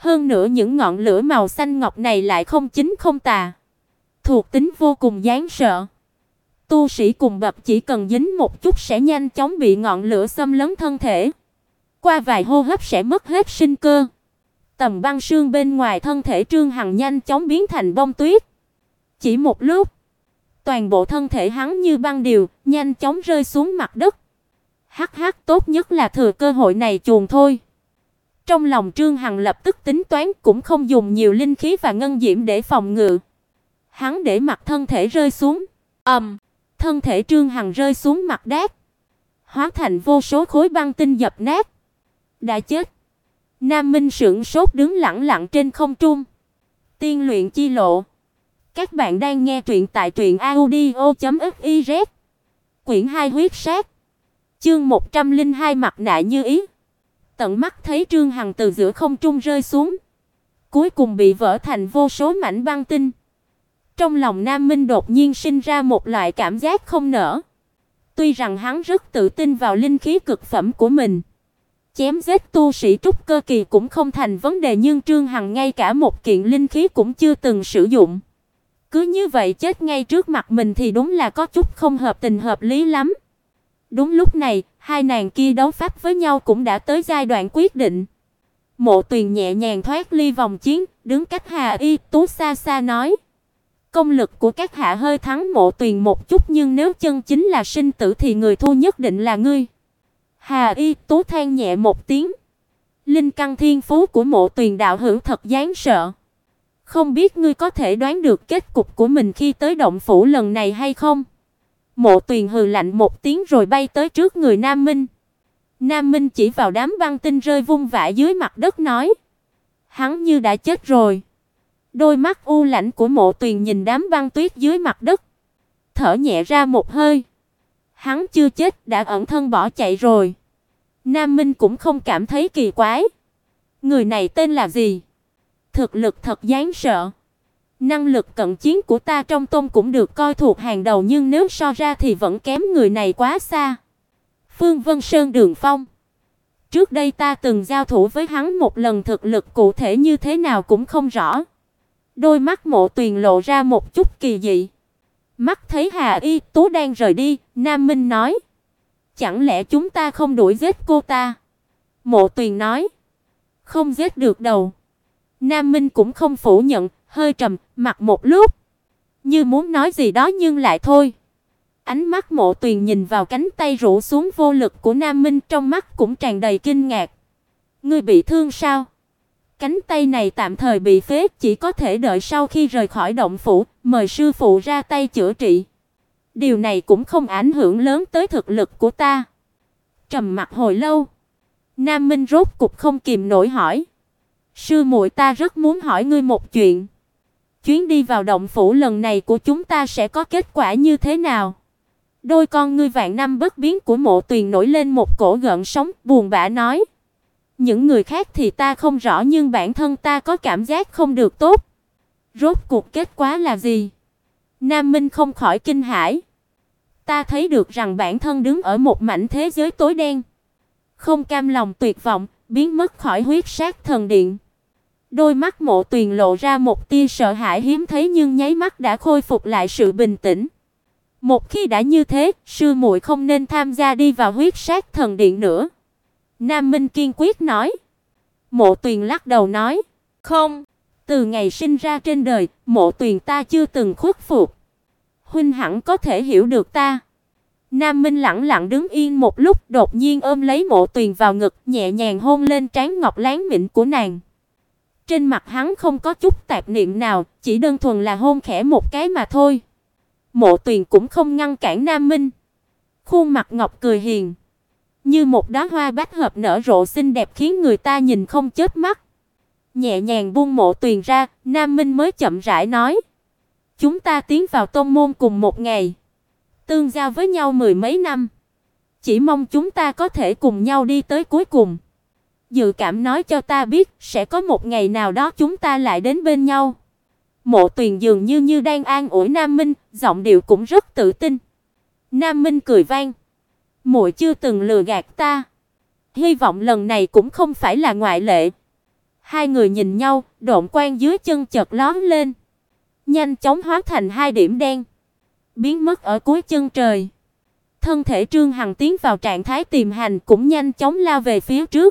Hơn nữa những ngọn lửa màu xanh ngọc này lại không chính không tà, thuộc tính vô cùng đáng sợ. Tu sĩ cùng bậc chỉ cần dính một chút sẽ nhanh chóng bị ngọn lửa xâm lấn thân thể, qua vài hô hấp sẽ mất hết sinh cơ. Tầng băng sương bên ngoài thân thể Trương Hằng nhanh chóng biến thành bông tuyết. Chỉ một lúc, toàn bộ thân thể hắn như băng điều, nhanh chóng rơi xuống mặt đất. Hắc hắc, tốt nhất là thừa cơ hội này chuồn thôi. Trong lòng Trương Hằng lập tức tính toán, cũng không dùng nhiều linh khí và ngân diễm để phòng ngự. Hắn để mặc thân thể rơi xuống. Thân thể Trương Hằng rơi xuống mặt đát, hóa thành vô số khối băng tinh dập nát. Đã chết. Nam Minh sững sốt đứng lẳng lặng trên không trung. Tiên luyện chi lộ. Các bạn đang nghe truyện tại truyệnaudio.fiz. Quyển 2 huyết sát. Chương 102 mặt nạ như ý. Tận mắt thấy Trương Hằng từ giữa không trung rơi xuống, cuối cùng bị vỡ thành vô số mảnh băng tinh. Trong lòng Nam Minh đột nhiên sinh ra một loại cảm giác không nỡ. Tuy rằng hắn rất tự tin vào linh khí cực phẩm của mình, chém giết tu sĩ trúc cơ kỳ cũng không thành vấn đề, nhưng Trương Hằng ngay cả một kiện linh khí cũng chưa từng sử dụng. Cứ như vậy chết ngay trước mặt mình thì đúng là có chút không hợp tình hợp lý lắm. Đúng lúc này, hai nàng kia đấu pháp với nhau cũng đã tới giai đoạn quyết định. Mộ Tuyền nhẹ nhàng thoát ly vòng chiến, đứng cách Hà Y Tú xa xa nói: "Công lực của các hạ hơi thắng Mộ Tuyền một chút, nhưng nếu chân chính là sinh tử thì người thua nhất định là ngươi." Hà Y Tú than nhẹ một tiếng. Linh căn thiên phú của Mộ Tuyền đạo hữu thật đáng sợ. Không biết ngươi có thể đoán được kết cục của mình khi tới động phủ lần này hay không? Mộ Tuyền hừ lạnh một tiếng rồi bay tới trước người Nam Minh. Nam Minh chỉ vào đám băng tinh rơi vung vãi dưới mặt đất nói: "Hắn như đã chết rồi." Đôi mắt u lãnh của Mộ Tuyền nhìn đám băng tuyết dưới mặt đất, thở nhẹ ra một hơi. Hắn chưa chết, đã ẩn thân bỏ chạy rồi. Nam Minh cũng không cảm thấy kỳ quái. Người này tên là gì? Thực lực thật đáng sợ. Năng lực cận chiến của ta trong tông cũng được coi thuộc hàng đầu, nhưng nếu so ra thì vẫn kém người này quá xa. Phương Vân Sơn Đường Phong. Trước đây ta từng giao thủ với hắn một lần, thực lực cụ thể như thế nào cũng không rõ. Đôi mắt Mộ Tuyền lộ ra một chút kỳ dị. Mắt thấy Hà Y Tú đang rời đi, Nam Minh nói: "Chẳng lẽ chúng ta không đuổi giết cô ta?" Mộ Tuyền nói: "Không giết được đâu." Nam Minh cũng không phủ nhận, hơi trầm mặt một lúc, như muốn nói gì đó nhưng lại thôi. Ánh mắt Mộ Tuyền nhìn vào cánh tay rũ xuống vô lực của Nam Minh, trong mắt cũng tràn đầy kinh ngạc. "Ngươi bị thương sao?" "Cánh tay này tạm thời bị phế, chỉ có thể đợi sau khi rời khỏi động phủ, mời sư phụ ra tay chữa trị. Điều này cũng không ảnh hưởng lớn tới thực lực của ta." Trầm mặc hồi lâu, Nam Minh rốt cục không kìm nổi hỏi: "Sư muội, ta rất muốn hỏi ngươi một chuyện. Chuyến đi vào động phủ lần này của chúng ta sẽ có kết quả như thế nào?" Đôi con ngươi vạn năm bất biến của Mộ Tuyền nổi lên một cổ gợn sóng, buồn bã nói: "Những người khác thì ta không rõ, nhưng bản thân ta có cảm giác không được tốt." "Rốt cuộc kết quả là gì?" Nam Minh không khỏi kinh hãi. "Ta thấy được rằng bản thân đứng ở một mảnh thế giới tối đen, không cam lòng tuyệt vọng, biến mất khỏi huyết sát thần điện." Đôi mắt Mộ Tuyền lộ ra một tia sợ hãi hiếm thấy, nhưng nháy mắt đã khôi phục lại sự bình tĩnh. "Một khi đã như thế, sư muội không nên tham gia đi vào huyết sát thần điện nữa." Nam Minh kiên quyết nói. Mộ Tuyền lắc đầu nói: "Không, từ ngày sinh ra trên đời, Mộ Tuyền ta chưa từng khuất phục. Huynh hẳn có thể hiểu được ta." Nam Minh lẳng lặng đứng yên một lúc, đột nhiên ôm lấy Mộ Tuyền vào ngực, nhẹ nhàng hôn lên trán ngọc láng mịn của nàng. Trên mặt hắn không có chút tạp niệm nào, chỉ đơn thuần là hôn khẽ một cái mà thôi. Mộ Tuyền cũng không ngăn cản Nam Minh. Khuôn mặt ngọc cười hiền, như một đóa hoa bách hợp nở rộ xinh đẹp, khiến người ta nhìn không chớp mắt. Nhẹ nhàng buông Mộ Tuyền ra, Nam Minh mới chậm rãi nói: "Chúng ta tiến vào tông môn cùng một ngày, tương giao với nhau mười mấy năm, chỉ mong chúng ta có thể cùng nhau đi tới cuối cùng. Dự cảm nói cho ta biết, sẽ có một ngày nào đó chúng ta lại đến bên nhau." Mộ Tuyền dường như đang an ủi Nam Minh, giọng điệu cũng rất tự tin. Nam Minh cười vang: "Muội chưa từng lừa gạt ta, hy vọng lần này cũng không phải là ngoại lệ." Hai người nhìn nhau, độn quang dưới chân chợt lóe lên, nhanh chóng hóa thành hai điểm đen, biến mất ở cuối chân trời. Thân thể Trương Hằng tiến vào trạng thái tìm hành cũng nhanh chóng lao về phía trước.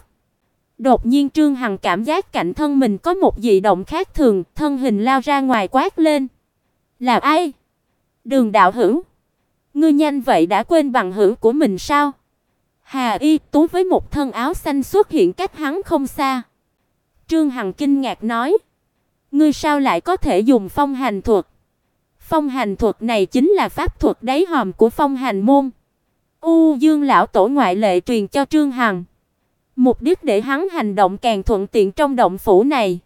Đột nhiên Trương Hằng cảm giác cạnh thân mình có một dị động khác thường, thân hình lao ra ngoài quát lên: "Là ai? Đường đạo hữu, ngươi nhanh vậy đã quên bằng hữu của mình sao?" Hà Y Tú với một thân áo xanh xuất hiện cách hắn không xa. Trương Hằng kinh ngạc nói: "Ngươi sao lại có thể dùng phong hành thuật?" Phong hành thuật này chính là pháp thuật đáy hòm của Phong Hành môn. U Dương lão tổ ngoại lệ truyền cho Trương Hằng, mục đích để hắn hành động càng thuận tiện trong động phủ này.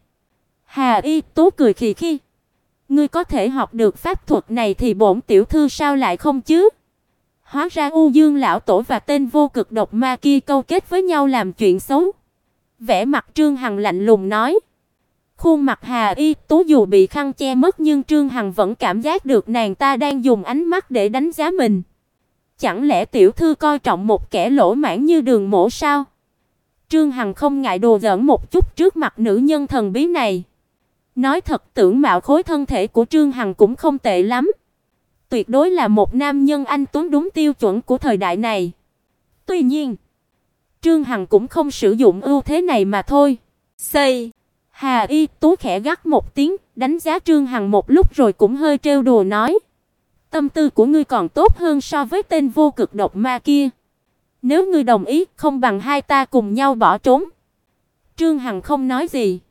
Hà Y Tú cười khì khi: "Ngươi có thể học được pháp thuật này thì bổn tiểu thư sao lại không chứ?" Hóa ra U Dương lão tổ và tên vô cực độc ma kia câu kết với nhau làm chuyện xấu. Vẻ mặt Trương Hằng lạnh lùng nói. Khuôn mặt Hà Y Tú dù bị khăn che mất nhưng Trương Hằng vẫn cảm giác được nàng ta đang dùng ánh mắt để đánh giá mình. Chẳng lẽ tiểu thư coi trọng một kẻ lỗ mãng như Đường Mỗ sao? Trương Hằng không ngại đùa giỡn một chút trước mặt nữ nhân thần bí này. Nói thật, tưởng mạo khối thân thể của Trương Hằng cũng không tệ lắm. Tuyệt đối là một nam nhân anh tuấn đúng tiêu chuẩn của thời đại này. Tuy nhiên, Trương Hằng cũng không sử dụng ưu thế này mà thôi. Xây. Hà Y Tú khẽ gắt một tiếng, đánh giá Trương Hằng một lúc rồi cũng hơi trêu đùa nói: "Tâm tư của ngươi còn tốt hơn so với tên vô cực độc ma kia. Nếu ngươi đồng ý, không bằng hai ta cùng nhau bỏ trốn." Trương Hằng không nói gì.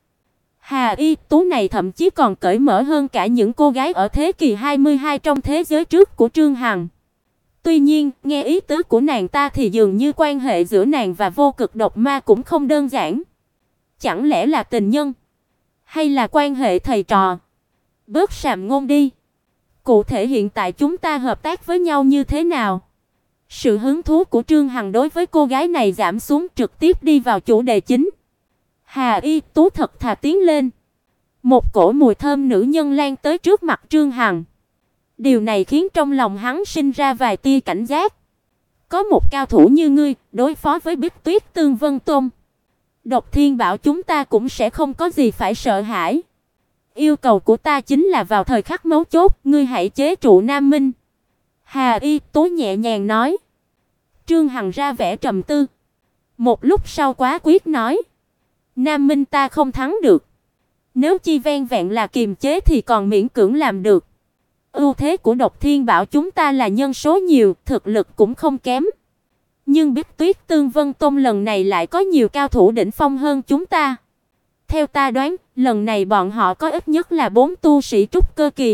Hà Y Tú này thậm chí còn cởi mở hơn cả những cô gái ở thế kỷ 22 trong thế giới trước của Trương Hằng. Tuy nhiên, nghe ý tứ của nàng ta thì dường như quan hệ giữa nàng và vô cực độc ma cũng không đơn giản. Chẳng lẽ là tình nhân? Hay là quan hệ thầy trò? Bớt sàm ngôn đi. Cụ thể hiện tại chúng ta hợp tác với nhau như thế nào? Sự hứng thú của Trương Hằng đối với cô gái này giảm xuống, trực tiếp đi vào chủ đề chính. Hà Y Tú thật thà tiến lên. Một cổ mùi thơm nữ nhân lan tới trước mặt Trương Hằng. Điều này khiến trong lòng hắn sinh ra vài tia cảnh giác. Có một cao thủ như ngươi, đối phó với Bích Tuyết Tương Vân Tôn, Độc Thiên bảo chúng ta cũng sẽ không có gì phải sợ hãi. Yêu cầu của ta chính là vào thời khắc mấu chốt, ngươi hãy chế trụ Nam Minh." Hà Y Tú nhẹ nhàng nói. Trương Hằng ra vẻ trầm tư. Một lúc sau quá quyết nói: "Nam Minh ta không thắng được. Nếu chi ven vẹn là kiềm chế thì còn miễn cưỡng làm được. Ưu thế của Độc Thiên bảo chúng ta là nhân số nhiều, thực lực cũng không kém. Nhưng Bích Tuyết Tương Vân Tôn lần này lại có nhiều cao thủ đỉnh phong hơn chúng ta. Theo ta đoán, lần này bọn họ có ít nhất là 4 tu sĩ trúc cơ kỳ.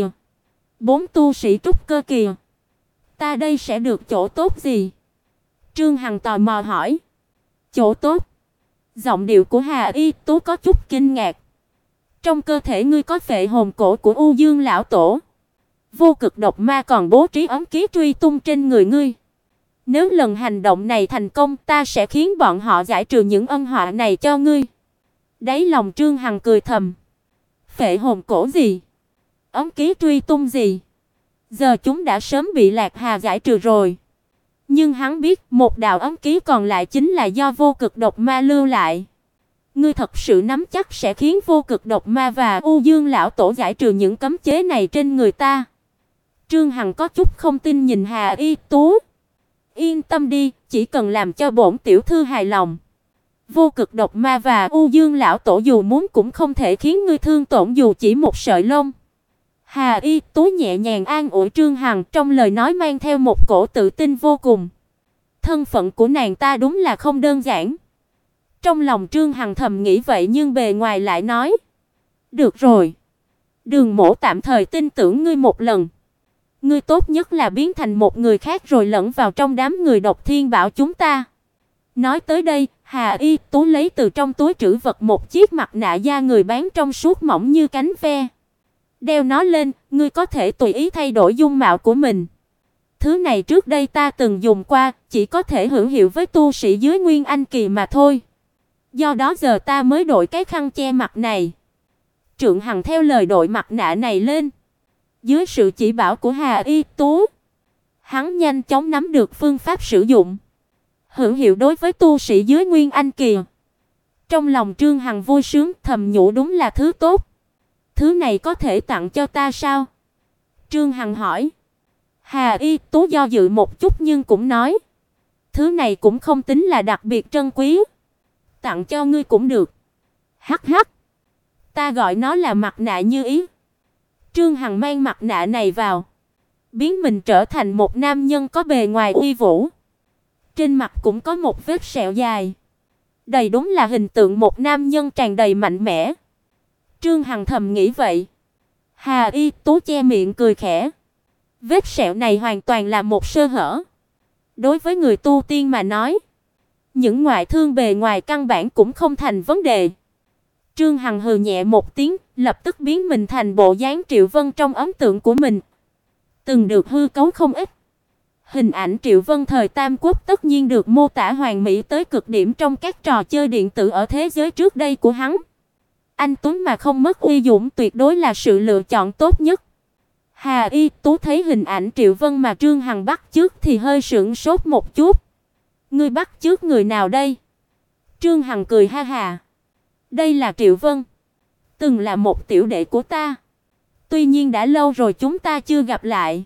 4 tu sĩ trúc cơ kỳ. Ta đây sẽ được chỗ tốt gì?" Trương Hằng tò mò hỏi. "Chỗ tốt?" Giọng điệu của Hà Y Tú có chút kinh ngạc. "Trong cơ thể ngươi có phệ hồn cổ của U Dương lão tổ. Vô cực độc ma còn bố trí ấm ký truy tung trên người ngươi. Nếu lần hành động này thành công, ta sẽ khiến bọn họ giải trừ những ân họa này cho ngươi." Đáy lòng Trương Hằng cười thầm. Phệ hồn cổ gì? Ấm ký truy tung gì? Giờ chúng đã sớm bị Lạc Hà giải trừ rồi. Nhưng hắn biết một đạo ấm ký còn lại chính là do vô cực độc ma lưu lại. Ngươi thật sự nắm chắc sẽ khiến vô cực độc ma và U Dương lão tổ giải trừ những cấm chế này trên người ta? Trương Hằng có chút không tin nhìn Hà Y Tú. "Yên tâm đi, chỉ cần làm cho bổn tiểu thư hài lòng. Vô cực độc ma và U Dương lão tổ dù muốn cũng không thể khiến ngươi thương tổn dù chỉ một sợi lông." Hà Y Tú nhẹ nhàng an ủi Trương Hằng, trong lời nói mang theo một cổ tự tin vô cùng. Thân phận của nàng ta đúng là không đơn giản. Trong lòng Trương Hằng thầm nghĩ vậy nhưng bề ngoài lại nói: "Được rồi, Đường Mỗ tạm thời tin tưởng ngươi một lần. Ngươi tốt nhất là biến thành một người khác rồi lẫn vào trong đám người Độc Thiên bảo chúng ta." Nói tới đây, Hà Y Tú lấy từ trong túi trữ vật một chiếc mặt nạ da người bán trong suốt mỏng như cánh ve. "Đeo nó lên, ngươi có thể tùy ý thay đổi dung mạo của mình. Thứ này trước đây ta từng dùng qua, chỉ có thể hữu hiệu với tu sĩ dưới Nguyên Anh kỳ mà thôi. Do đó giờ ta mới đội cái khăn che mặt này." Trượng Hằng theo lời đội mặt nạ này lên. Dưới sự chỉ bảo của Hà Y Tú, hắn nhanh chóng nắm được phương pháp sử dụng. Hữu hiệu đối với tu sĩ dưới Nguyên Anh kỳ. Trong lòng Trương Hằng vui sướng, thầm nhủ đúng là thứ tốt. Thứ này có thể tặng cho ta sao? Trương Hằng hỏi. Hà Y Tú do dự một chút nhưng cũng nói, thứ này cũng không tính là đặc biệt trân quý, tặng cho ngươi cũng được. Hắc hắc, ta gọi nó là mặt nạ như ý. Trương Hằng mang mặt nạ này vào, biến mình trở thành một nam nhân có bề ngoài uy vũ. Trên mặt cũng có một vết sẹo dài, đây đúng là hình tượng một nam nhân tràn đầy mạnh mẽ. Trương Hằng thầm nghĩ vậy. Hà Y Tú che miệng cười khẽ. Vết sẹo này hoàn toàn là một sơ hở. Đối với người tu tiên mà nói, những ngoại thương bề ngoài căn bản cũng không thành vấn đề. Trương Hằng hừ nhẹ một tiếng, lập tức biến mình thành bộ dáng Triệu Vân trong ấn tượng của mình. Từng được hư cấu không ít. Hình ảnh Triệu Vân thời Tam Quốc tất nhiên được mô tả hoàn mỹ tới cực điểm trong các trò chơi điện tử ở thế giới trước đây của hắn. Anh tuấn mà không mất uy dũng tuyệt đối là sự lựa chọn tốt nhất. Hà Y Tú thấy hình ảnh Triệu Vân mà Trương Hằng bắt chước thì hơi sững sốt một chút. Ngươi bắt chước người nào đây? Trương Hằng cười ha hà. Đây là Triệu Vân, từng là một tiểu đệ của ta. Tuy nhiên đã lâu rồi chúng ta chưa gặp lại.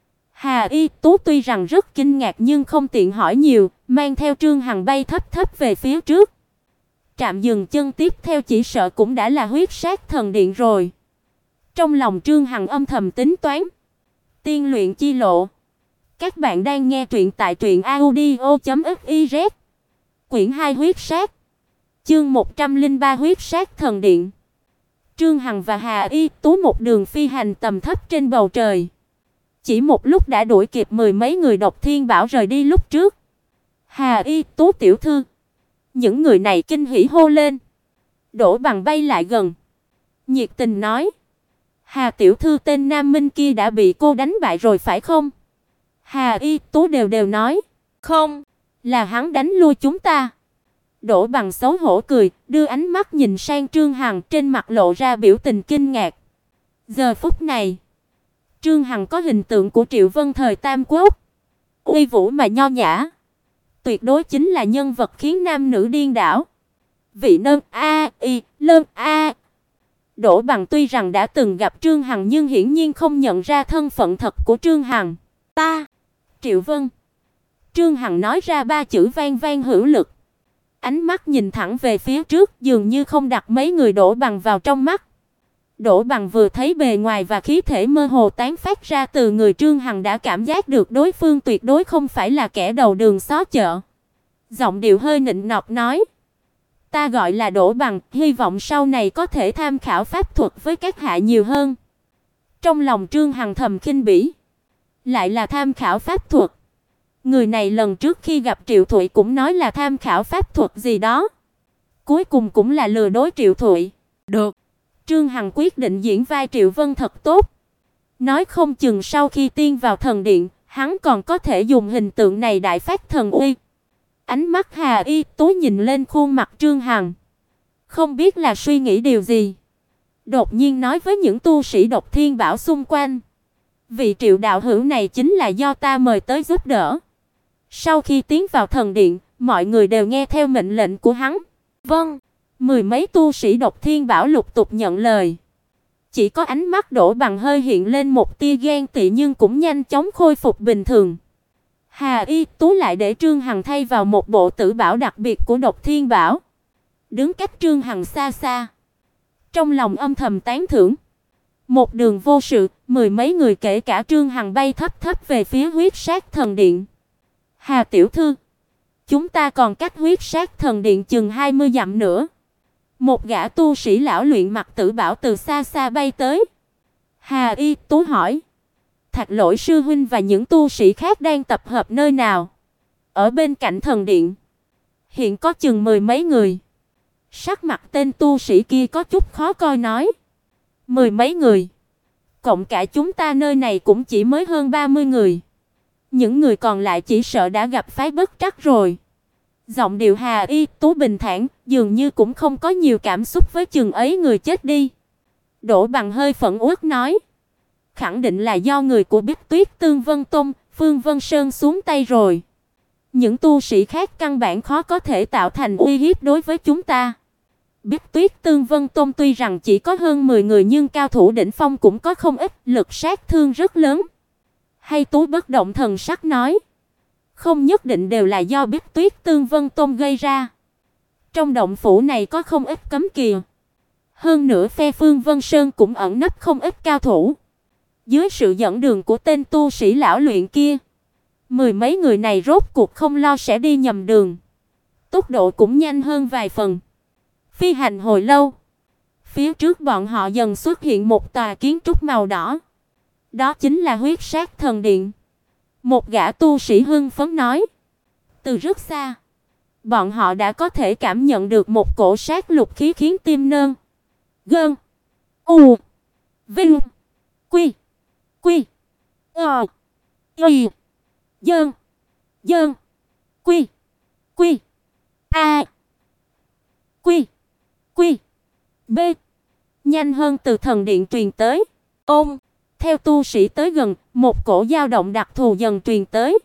Hà Y Tú tuy rằng rất kinh ngạc nhưng không tiện hỏi nhiều, mang theo Trương Hằng bay thấp thấp về phía trước. Trạm dừng chân tiếp theo chỉ sợ cũng đã là Huyết Sát Thần Điện rồi. Trong lòng Trương Hằng âm thầm tính toán. Tiên luyện chi lộ. Các bạn đang nghe truyện tại truyệnaudio.fiz. Quyển 2 Huyết Sát. Chương 103 Huyết Sát Thần Điện. Trương Hằng và Hà Y Tú một đường phi hành tầm thấp trên bầu trời. Chỉ một lúc đã đuổi kịp mười mấy người Độc Thiên Bảo rời đi lúc trước. Hà Y Tú tiểu thư. Những người này kinh hỉ hô lên. Đỗ Bằng bay lại gần, nhiệt tình nói: "Hà tiểu thư, tên Nam Minh kia đã bị cô đánh bại rồi phải không?" Hà Y Tú đều nói: "Không, là hắn đánh lui chúng ta." Đỗ Bằng xấu hổ cười, đưa ánh mắt nhìn sang Trương Hằng, trên mặt lộ ra biểu tình kinh ngạc. Giờ phút này, Trương Hằng có hình tượng của Triệu Vân thời Tam Quốc, uy vũ mà nho nhã, tuyệt đối chính là nhân vật khiến nam nữ điên đảo. Vị nâng a y lân a. Đỗ Bằng tuy rằng đã từng gặp Trương Hằng nhưng hiển nhiên không nhận ra thân phận thật của Trương Hằng. Ta, Triệu Vân. Trương Hằng nói ra ba chữ vang vang hữu lực. Ánh mắt nhìn thẳng về phía trước, dường như không đặt mấy người Đỗ Bằng vào trong mắt. Đỗ Bằng vừa thấy bề ngoài và khí thể mơ hồ tán phát ra từ người Trương Hằng đã cảm giác được đối phương tuyệt đối không phải là kẻ đầu đường xó chợ. Giọng điệu hơi nịnh nọt nói: "Ta gọi là Đỗ Bằng, hy vọng sau này có thể tham khảo pháp thuật với các hạ nhiều hơn." Trong lòng Trương Hằng thầm khinh bỉ, lại là tham khảo pháp thuật. Người này lần trước khi gặp Triệu Thụy cũng nói là tham khảo pháp thuật gì đó, cuối cùng cũng là lừa dối Triệu Thụy. Được, Trương Hằng quyết định diễn vai Triệu Vân thật tốt. Nói không chừng sau khi tiên vào thần điện, hắn còn có thể dùng hình tượng này đại phát thần uy. Ánh mắt Hà Y Tú nhìn lên khuôn mặt Trương Hằng, không biết là suy nghĩ điều gì, đột nhiên nói với những tu sĩ Độc Thiên Bảo xung quanh: "Vị Triệu đạo hữu này chính là do ta mời tới giúp đỡ." Sau khi tiến vào thần điện, mọi người đều nghe theo mệnh lệnh của hắn. Vâng. Mười mấy tu sĩ Độc Thiên Bảo lục tục nhận lời. Chỉ có ánh mắt Đỗ Bằng hơi hiện lên một tia ghen tị nhưng cũng nhanh chóng khôi phục bình thường. Hà Y Tú lại để Trương Hằng thay vào một bộ tử bảo đặc biệt của Độc Thiên Bảo, đứng cách Trương Hằng xa xa, trong lòng âm thầm tán thưởng. Một đường vô sự, mười mấy người kể cả Trương Hằng bay thấp thấp về phía Huyết Sát Thần Điện. "Hà tiểu thư, chúng ta còn cách Huyết Sát Thần Điện chừng 20 dặm nữa." Một gã tu sĩ lão luyện mặc tử bảo từ xa xa bay tới. Hà Y Tú hỏi: "Thạch Lỗi sư huynh và những tu sĩ khác đang tập hợp nơi nào?" "Ở bên cạnh thần điện. Hiện có chừng mười mấy người." Sắc mặt tên tu sĩ kia có chút khó coi nói: "Mười mấy người? Cộng cả chúng ta nơi này cũng chỉ mới hơn 30 người. Những người còn lại chỉ sợ đã gặp phái bất trắc rồi." Giọng điệu Hà Y Tú bình thản, dường như cũng không có nhiều cảm xúc với chừng ấy người chết đi. Đỗ Bằng hơi phẫn uất nói: "Khẳng định là do người của Bích Tuyết Tương Vân Tông, Phương Vân Sơn xuống tay rồi. Những tu sĩ khác căn bản khó có thể tạo thành uy hiếp đối với chúng ta." Biết Tuyết Tương Vân Tông tuy rằng chỉ có hơn 10 người nhưng cao thủ đỉnh phong cũng có không ít, lực sát thương rất lớn. Hay Tú bất động thần sắc nói, không nhất định đều là do Biết Tuyết Tương Vân Tông gây ra. Trong động phủ này có không ít cấm kỵ. Hơn nữa phe Phương Vân Sơn cũng ẩn nấp không ít cao thủ. Dưới sự dẫn đường của tên tu sĩ lão luyện kia, mười mấy người này rốt cuộc không lo sẽ đi nhầm đường. Tốc độ cũng nhanh hơn vài phần. Phi hành hồi lâu, phía trước bọn họ dần xuất hiện một tòa kiến trúc màu đỏ. Đó chính là Huyết Sát Thần Điện. Một gã tu sĩ hưng phấn nói. Từ rất xa, bọn họ đã có thể cảm nhận được một cổ sát lục khí khiến tim nơn gân u vinh quy quy y dơn dơn quy quy a quy quy b nhanh hơn từ thần điện truyền tới. Theo tu sĩ tới gần, một cổ dao động đặc thù dần truyền tới.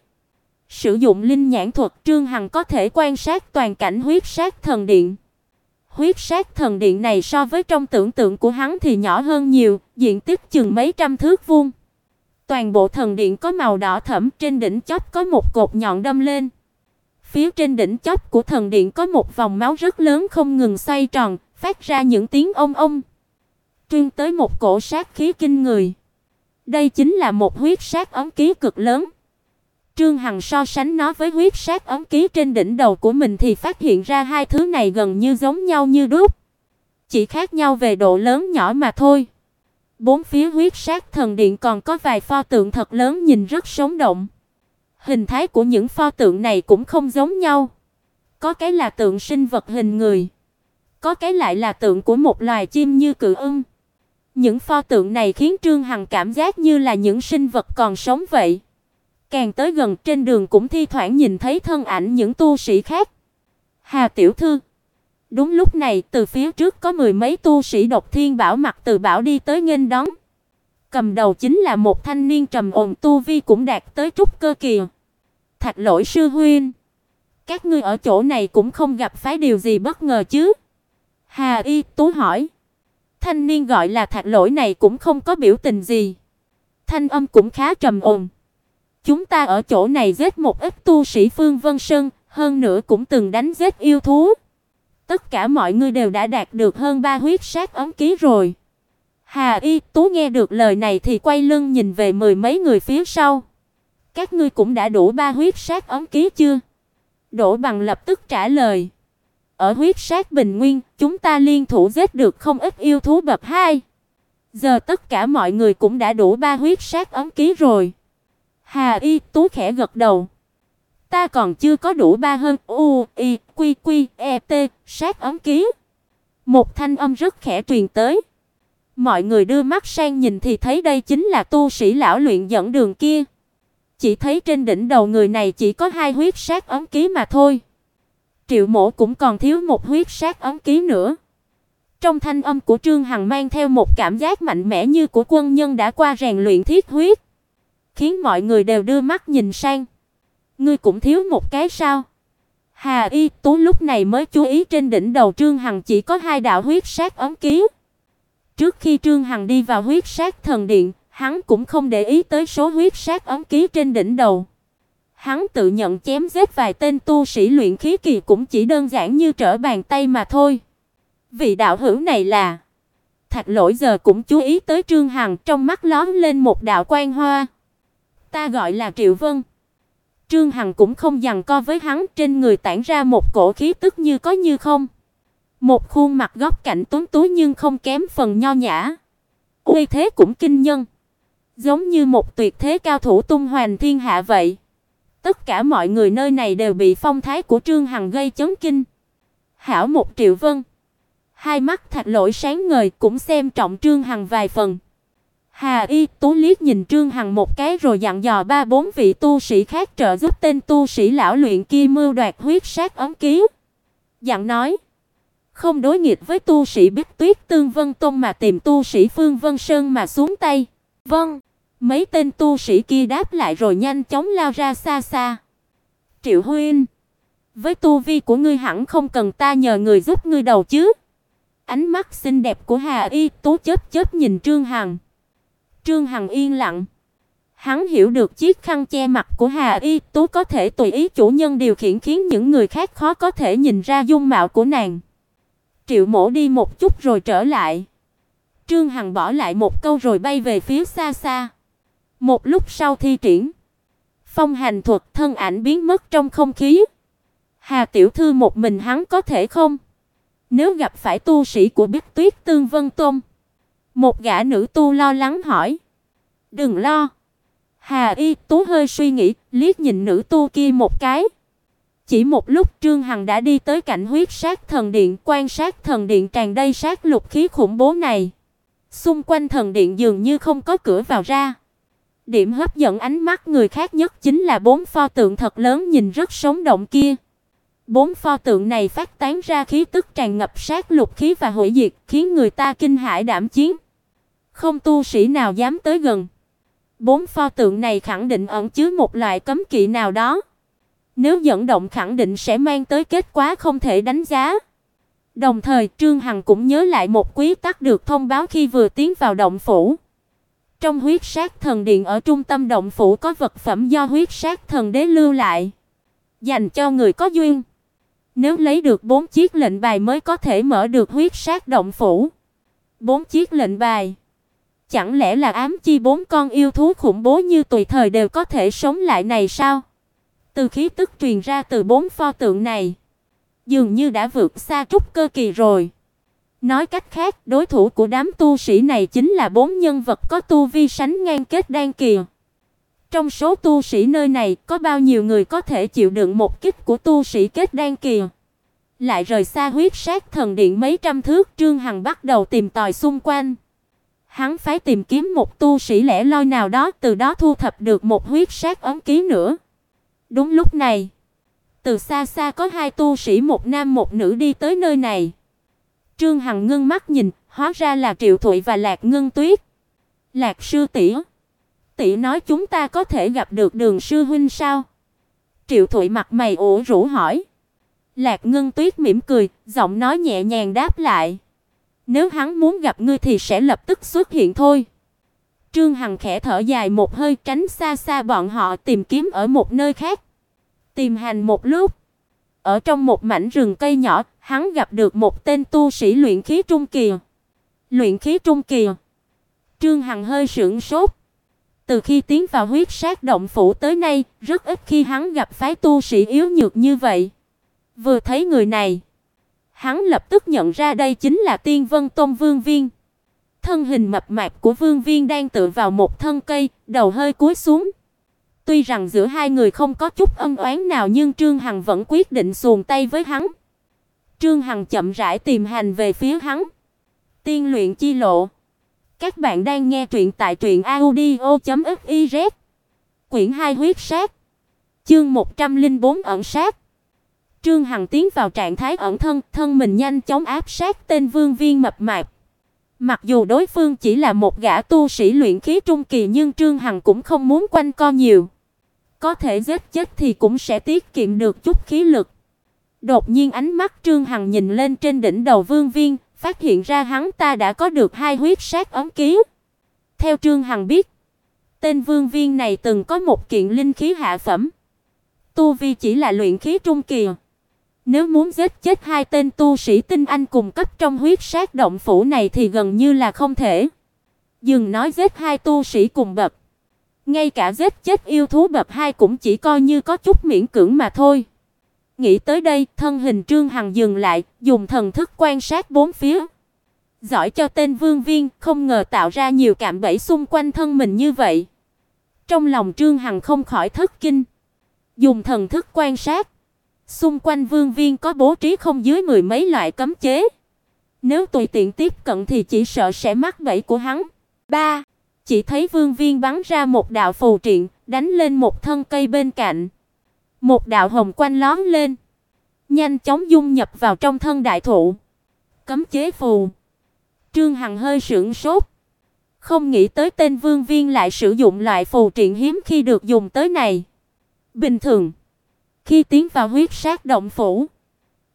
Sử dụng linh nhãn thuật, Trương Hằng có thể quan sát toàn cảnh Huyết Sát Thần Điện. Huyết Sát Thần Điện này so với trong tưởng tượng của hắn thì nhỏ hơn nhiều, diện tích chừng mấy trăm thước vuông. Toàn bộ thần điện có màu đỏ thẫm, trên đỉnh chóp có một cột nhọn đâm lên. Phía trên đỉnh chóp của thần điện có một vòng máu rất lớn không ngừng xoay tròn, phát ra những tiếng ông ông, truyền tới một cổ sát khí kinh người. Đây chính là một huyết sát ấn ký cực lớn. Trương Hằng so sánh nó với huyết sát ấn ký trên đỉnh đầu của mình thì phát hiện ra hai thứ này gần như giống nhau như đúc, chỉ khác nhau về độ lớn nhỏ mà thôi. Bốn phía Huyết Sát Thần Điện còn có vài pho tượng thật lớn nhìn rất sống động. Hình thái của những pho tượng này cũng không giống nhau. Có cái là tượng sinh vật hình người, có cái lại là tượng của một loài chim như cự ưng. Những pho tượng này khiến Trương Hằng cảm giác như là những sinh vật còn sống vậy. Càng tới gần, trên đường cũng thi thoảng nhìn thấy thân ảnh những tu sĩ khác. Hà tiểu thư. Đúng lúc này, từ phía trước có mười mấy tu sĩ Độc Thiên Bảo mặc từ bảo đi tới nghênh đón. Cầm đầu chính là một thanh niên trầm ổn, tu vi cũng đạt tới trúc cơ kỳ. Thạch Lỗi sư huynh, các ngươi ở chỗ này cũng không gặp phải điều gì bất ngờ chứ? Hà Y Tú hỏi. Thanh niên gọi là Thạch Lỗi này cũng không có biểu tình gì, thanh âm cũng khá trầm ổn. Chúng ta ở chỗ này giết một ít tu sĩ Phương Vân Sơn, hơn nữa cũng từng đánh giết yêu thú. Tất cả mọi người đều đã đạt được hơn 3 huyết sát ấn ký rồi. Hà Y Tú nghe được lời này thì quay lưng nhìn về mười mấy người phía sau. Các ngươi cũng đã đủ 3 huyết sát ấn ký chưa? Đỗ Bằng lập tức trả lời. Ở huyết sát Bình Nguyên, chúng ta liên thủ giết được không ít yêu thú bậc 2. Giờ tất cả mọi người cũng đã đủ 3 huyết sát ấn ký rồi. Hà Y Tú khẽ gật đầu. Ta còn chưa có đủ 3 hơn U I Quy Quy E T sát ấn ký. Một thanh âm rất khẽ truyền tới. Mọi người đưa mắt sang nhìn thì thấy đây chính là tu sĩ lão luyện dẫn đường kia. Chỉ thấy trên đỉnh đầu người này chỉ có 2 huyết sát ấn ký mà thôi. Triệu Mộ cũng còn thiếu một huyết sát ấn ký nữa. Trong thanh âm của Trương Hằng mang theo một cảm giác mạnh mẽ như của quân nhân đã qua rèn luyện thiết huyết, khiến mọi người đều đưa mắt nhìn sang. Ngươi cũng thiếu một cái sao? Hà Y Tú lúc này mới chú ý trên đỉnh đầu Trương Hằng chỉ có 2 đạo huyết sát ấn ký. Trước khi Trương Hằng đi vào Huyết Sát Thần Điện, hắn cũng không để ý tới số huyết sát ấn ký trên đỉnh đầu. Hắn tự nhận chém giết vài tên tu sĩ luyện khí kỳ cũng chỉ đơn giản như trở bàn tay mà thôi. Vị đạo hữu này là... Thạch Lỗi giờ cũng chú ý tới Trương Hằng, trong mắt lóe lên một đạo quang hoa. Ta gọi là Triệu Vân. Trương Hằng cũng không giằng co với hắn, trên người tản ra một cổ khí tức như có như không. Một khuôn mặt góc cạnh tuấn tú nhưng không kém phần nho nhã. Uy thế cũng kinh nhân, giống như một tuyệt thế cao thủ tung hoành thiên hạ vậy. Tất cả mọi người nơi này đều bị phong thái của Trương Hằng gây chấn kinh. Hảo một Triệu Vân. Hai mắt Thạch Lỗi sáng ngời, cũng xem trọng Trương Hằng vài phần. Hà Y Tú liếc nhìn Trương Hằng một cái rồi dặn dò 3-4 vị tu sĩ khác trợ giúp tên tu sĩ lão luyện kia mưu đoạt huyết sát ấn ký. Dặn nói, không đối nghịch với tu sĩ Biết Tuyết Tương Vân Tông mà tìm tu sĩ Phương Vân Sơn mà xuống tay. Vâng. Mấy tên tu sĩ kia đáp lại rồi nhanh chóng lao ra xa xa. Triệu huynh, với tu vi của ngươi hẳn không cần ta nhờ người giúp ngươi đầu chứ? Ánh mắt xinh đẹp của Hà Y Tú chớp chớp nhìn Trương Hằng. Trương Hằng yên lặng. Hắn hiểu được chiếc khăn che mặt của Hà Y Tú có thể tùy ý chủ nhân điều khiển khiến những người khác khó có thể nhìn ra dung mạo của nàng. Triệu Mỗ đi một chút rồi trở lại. Trương Hằng bỏ lại một câu rồi bay về phía xa xa. Một lúc sau thi triển phong hành thuật, thân ảnh biến mất trong không khí. Hà tiểu thư một mình hắn có thể không? Nếu gặp phải tu sĩ của Bích Tuyết Tương Vân Tôn. Một gã nữ tu lo lắng hỏi. Đừng lo. Hà Y Tú hơi suy nghĩ, liếc nhìn nữ tu kia một cái. Chỉ một lúc Trương Hằng đã đi tới cạnh huyết sát thần điện, quan sát thần điện tràn đầy sát lục khí khủng bố này. Xung quanh thần điện dường như không có cửa vào ra. Điểm hấp dẫn ánh mắt người khác nhất chính là 4 pho tượng thật lớn nhìn rất sống động kia. 4 pho tượng này phát tán ra khí tức tràn ngập sát lục khí và hủy diệt, khiến người ta kinh hãi đảm chiến. Không tu sĩ nào dám tới gần. 4 pho tượng này khẳng định ẩn chứa một loại cấm kỵ nào đó. Nếu dẫn động khẳng định sẽ mang tới kết quả không thể đánh giá. Đồng thời Trương Hằng cũng nhớ lại một quy tắc được thông báo khi vừa tiến vào động phủ. Trong huyết sát thần điện ở trung tâm động phủ có vật phẩm do huyết sát thần đế lưu lại, dành cho người có duyên. Nếu lấy được 4 chiếc lệnh bài mới có thể mở được huyết sát động phủ. 4 chiếc lệnh bài. Chẳng lẽ là ám chi 4 con yêu thú khủng bố như tùy thời đều có thể sống lại này sao? Từ khí tức truyền ra từ 4 pho tượng này, dường như đã vượt xa trúc cơ kỳ rồi. Nói cách khác, đối thủ của đám tu sĩ này chính là 4 nhân vật có tu vi sánh ngang kết đan kỳ. Trong số tu sĩ nơi này, có bao nhiêu người có thể chịu đựng một kích của tu sĩ kết đan kỳ? Lại rời xa huyết sát thần điện mấy trăm thước, Trương Hằng bắt đầu tìm tòi xung quanh. Hắn phải tìm kiếm một tu sĩ lẻ loi nào đó, từ đó thu thập được một huyết sát ấn ký nữa. Đúng lúc này, từ xa xa có 2 tu sĩ, một nam một nữ đi tới nơi này. Trương Hằng ngưng mắt nhìn, hóa ra là Triệu Thụy và Lạc Ngân Tuyết. Lạc sư tỷ, tỷ nói chúng ta có thể gặp được Đường sư huynh sao? Triệu Thụy mặt mày ủ rũ hỏi. Lạc Ngân Tuyết mỉm cười, giọng nói nhẹ nhàng đáp lại. Nếu hắn muốn gặp ngươi thì sẽ lập tức xuất hiện thôi. Trương Hằng khẽ thở dài một hơi, tránh xa xa bọn họ, tìm kiếm ở một nơi khác. Tìm hành một lúc, ở trong một mảnh rừng cây nhỏ, hắn gặp được một tên tu sĩ luyện khí trung kỳ. Luyện khí trung kỳ? Trương Hằng hơi sửng sốt. Từ khi tiến vào huyết sát động phủ tới nay, rất ít khi hắn gặp phái tu sĩ yếu nhược như vậy. Vừa thấy người này, hắn lập tức nhận ra đây chính là Tiên Vân Tôn Vương Viên. Thân hình mập mạp của Vương Viên đang tựa vào một thân cây, đầu hơi cúi xuống. Tuy rằng giữa hai người không có chút ân oán nào, nhưng Trương Hằng vẫn quyết định xuồng tay với hắn. Trương Hằng chậm rãi tìm hành về phía hắn. Tiên luyện chi lộ. Các bạn đang nghe truyện tại truyệnaudio.fiz. Quyển 2 huyết sát. Chương 104 ẩn sát. Trương Hằng tiến vào trạng thái ẩn thân, thân mình nhanh chóng áp sát tên Vương Viên mập mạp. Mặc dù đối phương chỉ là một gã tu sĩ luyện khí trung kỳ, nhưng Trương Hằng cũng không muốn quanh co nhiều. Có thể giết chết thì cũng sẽ tiết kiệm được chút khí lực. Đột nhiên ánh mắt Trương Hằng nhìn lên trên đỉnh đầu Vương Viên, phát hiện ra hắn ta đã có được 2 huyết sát ấn ký. Theo Trương Hằng biết, tên Vương Viên này từng có một kiện linh khí hạ phẩm. Tu vi chỉ là luyện khí trung kỳ. Nếu muốn giết chết 2 tên tu sĩ tinh anh cùng cấp trong huyết sát động phủ này thì gần như là không thể. Đừng nói giết 2 tu sĩ cùng bậc, ngay cả giết chết yêu thú bậc 2 cũng chỉ coi như có chút miễn cưỡng mà thôi. Nghĩ tới đây, thân hình Trương Hằng dừng lại, dùng thần thức quan sát bốn phía. Giỏi cho tên Vương Viên, không ngờ tạo ra nhiều cạm bẫy xung quanh thân mình như vậy. Trong lòng Trương Hằng không khỏi thất kinh. Dùng thần thức quan sát, xung quanh Vương Viên có bố trí không dưới 10 mấy loại cấm chế. Nếu tùy tiện tiếp cận thì chỉ sợ sẽ mắc bẫy của hắn. Chỉ thấy Vương Viên bắn ra một đạo phù triện, đánh lên một thân cây bên cạnh. Một đạo hồng quang lóe lên, nhanh chóng dung nhập vào trong thân đại thụ. Cấm chế phù. Trương Hằng hơi sửng sốt, không nghĩ tới tên Vương Viên lại sử dụng loại phù triện hiếm khi được dùng tới này. Bình thường, khi tiến vào huyết sát động phủ,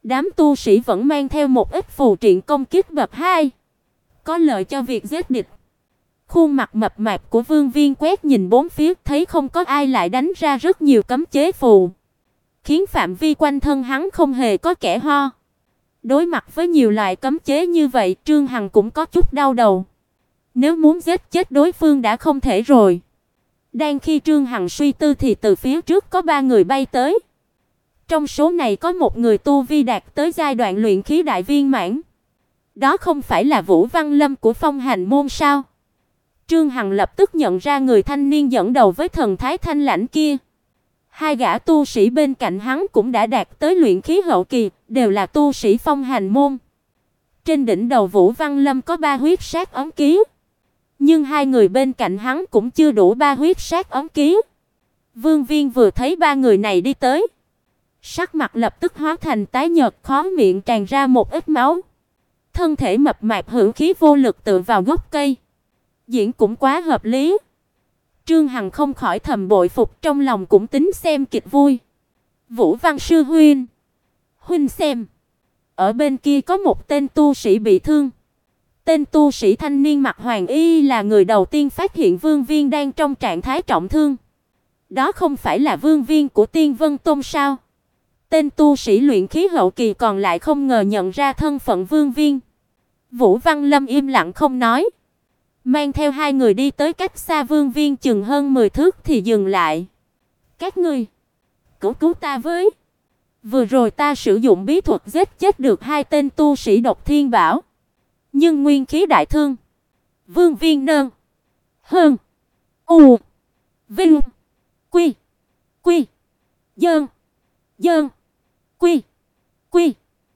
Đám tu sĩ vẫn mang theo một ít phù triện công kích bậc 2, có lợi cho việc giết địch. Khuôn mặt mập mạp của Vương Viên quét nhìn bốn phía, thấy không có ai lại đánh ra rất nhiều cấm chế phù, khiến phạm vi quanh thân hắn không hề có kẻ ho. Đối mặt với nhiều loại cấm chế như vậy, Trương Hằng cũng có chút đau đầu. Nếu muốn giết chết đối phương đã không thể rồi. Đang khi Trương Hằng suy tư thì từ phía trước có 3 người bay tới. Trong số này có một người tu vi đạt tới giai đoạn luyện khí đại viên mãn. Đó không phải là Vũ Văn Lâm của Phong Hành môn sao? Trương Hằng lập tức nhận ra người thanh niên dẫn đầu với thần thái thanh lãnh kia. Hai gã tu sĩ bên cạnh hắn cũng đã đạt tới luyện khí hậu kỳ, đều là tu sĩ Phong Hành môn. Trên đỉnh đầu Vũ Văn Lâm có 3 huyết sát ấn ký, nhưng hai người bên cạnh hắn cũng chưa đủ 3 huyết sát ấn ký. Vương Viên vừa thấy 3 người này đi tới, sắc mặt lập tức hóa thành tái nhợt, khóe miệng tràn ra một ít máu. Thân thể mập mạp hữu khí vô lực tựa vào gốc cây. Diễn cũng quá hợp lý. Trương Hằng không khỏi thầm bội phục, trong lòng cũng tính xem kịch vui. Vũ Văn sư huynh, huynh xem, ở bên kia có một tên tu sĩ bị thương. Tên tu sĩ thanh niên mặc hoàng y là người đầu tiên phát hiện Vương Viên đang trong trạng thái trọng thương. Đó không phải là Vương Viên của Tiên Vân Tôn sao? Tên tu sĩ luyện khí hậu kỳ còn lại không ngờ nhận ra thân phận Vương Viên. Vũ Văn Lâm im lặng không nói, mang theo 2 người đi tới cách xa Vương Viên chừng hơn 10 thước thì dừng lại. Các ngươi, cứu ta với. Vừa rồi ta sử dụng bí thuật giết chết được 2 tên tu sĩ độc thiên bảo, nhưng nguyên khí đại thương. Vương Viên nơn hơn u vinh quy quy dơn dơn quy quy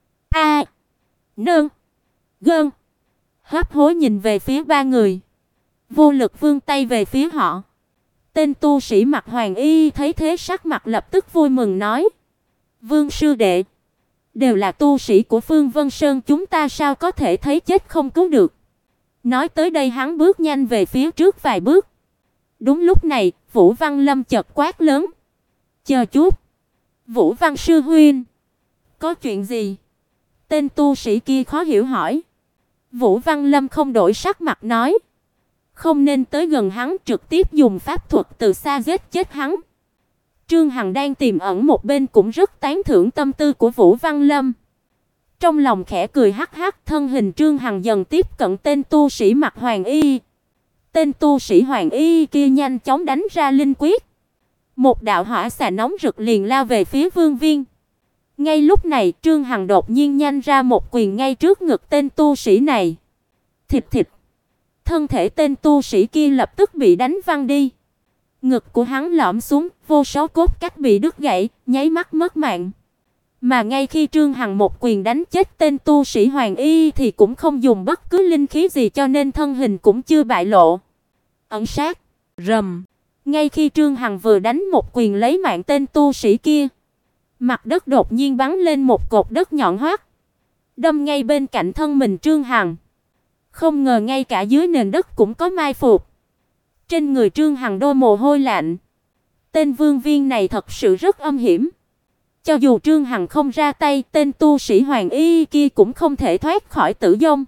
a nơn gơn. Hấp hối nhìn về phía 3 người, vô lực vươn tay về phía họ. Tên tu sĩ mặc hoàng y thấy thế sắc mặt lập tức vui mừng nói: "Vương sư đệ, đều là tu sĩ của Phương Vân Sơn, chúng ta sao có thể thấy chết không cứu được?" Nói tới đây hắn bước nhanh về phía trước vài bước. Đúng lúc này, Vũ Văn Lâm chợt quát lớn: "Chờ chút, Vũ Văn sư huynh, có chuyện gì?" Tên tu sĩ kia khó hiểu hỏi. Vũ Văn Lâm không đổi sắc mặt nói: "Không nên tới gần hắn, trực tiếp dùng pháp thuật từ xa giết chết hắn." Trương Hằng đang tiềm ẩn một bên cũng rất tán thưởng tâm tư của Vũ Văn Lâm. Trong lòng khẽ cười hắc hắc, thân hình Trương Hằng dần tiếp cận tên tu sĩ mặc hoàng y. Tên tu sĩ hoàng y kia nhanh chóng đánh ra linh quyết. Một đạo hỏa xà nóng rực liền lao về phía Vương Viên. Ngay lúc này, Trương Hằng đột nhiên nhanh ra một quyền ngay trước ngực tên tu sĩ này. Thịt thịt. Thân thể tên tu sĩ kia lập tức bị đánh văng đi. Ngực của hắn lõm xuống, vô số cốt cách bị đứt gãy, nháy mắt mất mạng. Mà ngay khi Trương Hằng một quyền đánh chết tên tu sĩ hoàng y thì cũng không dùng bất cứ linh khí gì, cho nên thân hình cũng chưa bại lộ. Ẩn sát, rầm. Ngay khi Trương Hằng vừa đánh một quyền lấy mạng tên tu sĩ kia, mặt đất đột nhiên bắn lên một cột đất nhọn hoắt, đâm ngay bên cạnh thân mình Trương Hằng. Không ngờ ngay cả dưới nền đất cũng có mai phục. Trên người Trương Hằng đôi mồ hôi lạnh. Tên Vương Viên này thật sự rất âm hiểm. Cho dù Trương Hằng không ra tay, tên tu sĩ hoàng y kia cũng không thể thoát khỏi tử vong.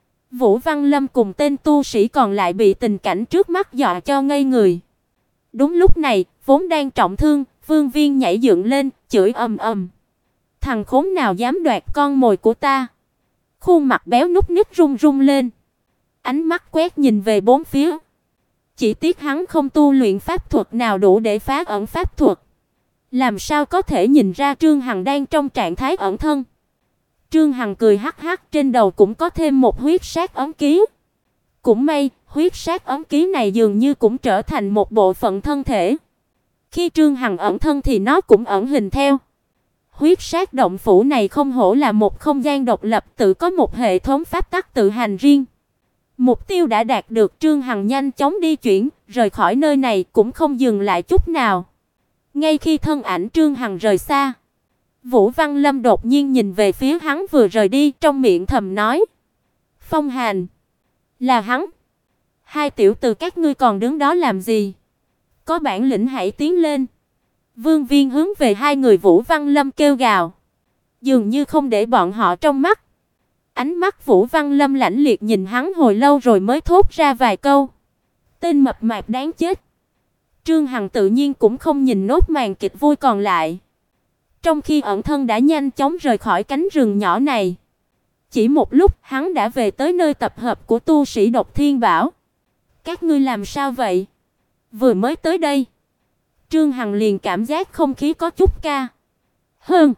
Vũ Văn Lâm cùng tên tu sĩ còn lại bị tình cảnh trước mắt dọa cho ngây người. Đúng lúc này, vốn đang trọng thương, Vương Viên nhảy dựng lên, chửi ầm ầm: "Thằng khốn nào dám đoạt con mồi của ta!" Khuôn mặt béo núc ních run run lên, ánh mắt quét nhìn về bốn phía. Chỉ tiếc hắn không tu luyện pháp thuật nào đủ để phá ẩn pháp thuật, làm sao có thể nhìn ra Trương Hằng đang trong trạng thái ẩn thân. Trương Hằng cười hắc hắc, trên đầu cũng có thêm một huyết sát ấn ký. Cũng may, huyết sát ấn ký này dường như cũng trở thành một bộ phận thân thể. Khi Trương Hằng ẩn thân thì nó cũng ẩn hình theo. Huyết sát động phủ này không hổ là một không gian độc lập, tự có một hệ thống pháp tắc tự hành riêng. Mục tiêu đã đạt được, Trương Hằng nhanh chóng đi chuyển, rời khỏi nơi này cũng không dừng lại chút nào. Ngay khi thân ảnh Trương Hằng rời xa, Vũ Văn Lâm đột nhiên nhìn về phía hắn vừa rời đi, trong miệng thầm nói: "Phong Hàn, là hắn. Hai tiểu tử các ngươi còn đứng đó làm gì? Có bản lĩnh hãy tiến lên." Vương Viên hướng về 2 người Vũ Văn Lâm kêu gào. dường như không để bọn họ trong mắt. Ánh mắt Vũ Văn Lâm lãnh liệt nhìn hắn hồi lâu rồi mới thốt ra vài câu. Tên mập mạp đáng chết. Trương Hằng tự nhiên cũng không nhìn nốt màn kịch vui còn lại. Trong khi ẩn thân đã nhanh chóng rời khỏi cánh rừng nhỏ này. Chỉ một lúc, hắn đã về tới nơi tập hợp của tu sĩ Độc Thiên Bảo. Các ngươi làm sao vậy? Vừa mới tới đây, Trương Hằng liền cảm giác không khí có chút ca. Hơn.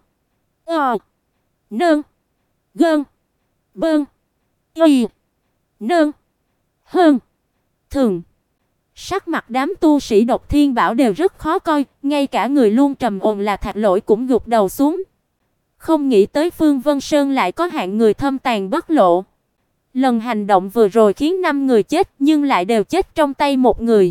Nương. Gơn. Bơn. Y. Nương. Hơn. Thường. Sắc mặt đám tu sĩ Độc Thiên Bảo đều rất khó coi, ngay cả người luôn trầm ổn là Thạch Lỗi cũng gục đầu xuống. Không nghĩ tới Phương Vân Sơn lại có hạng người thâm tàn bất lộ. Lần hành động vừa rồi khiến 5 người chết, nhưng lại đều chết trong tay một người.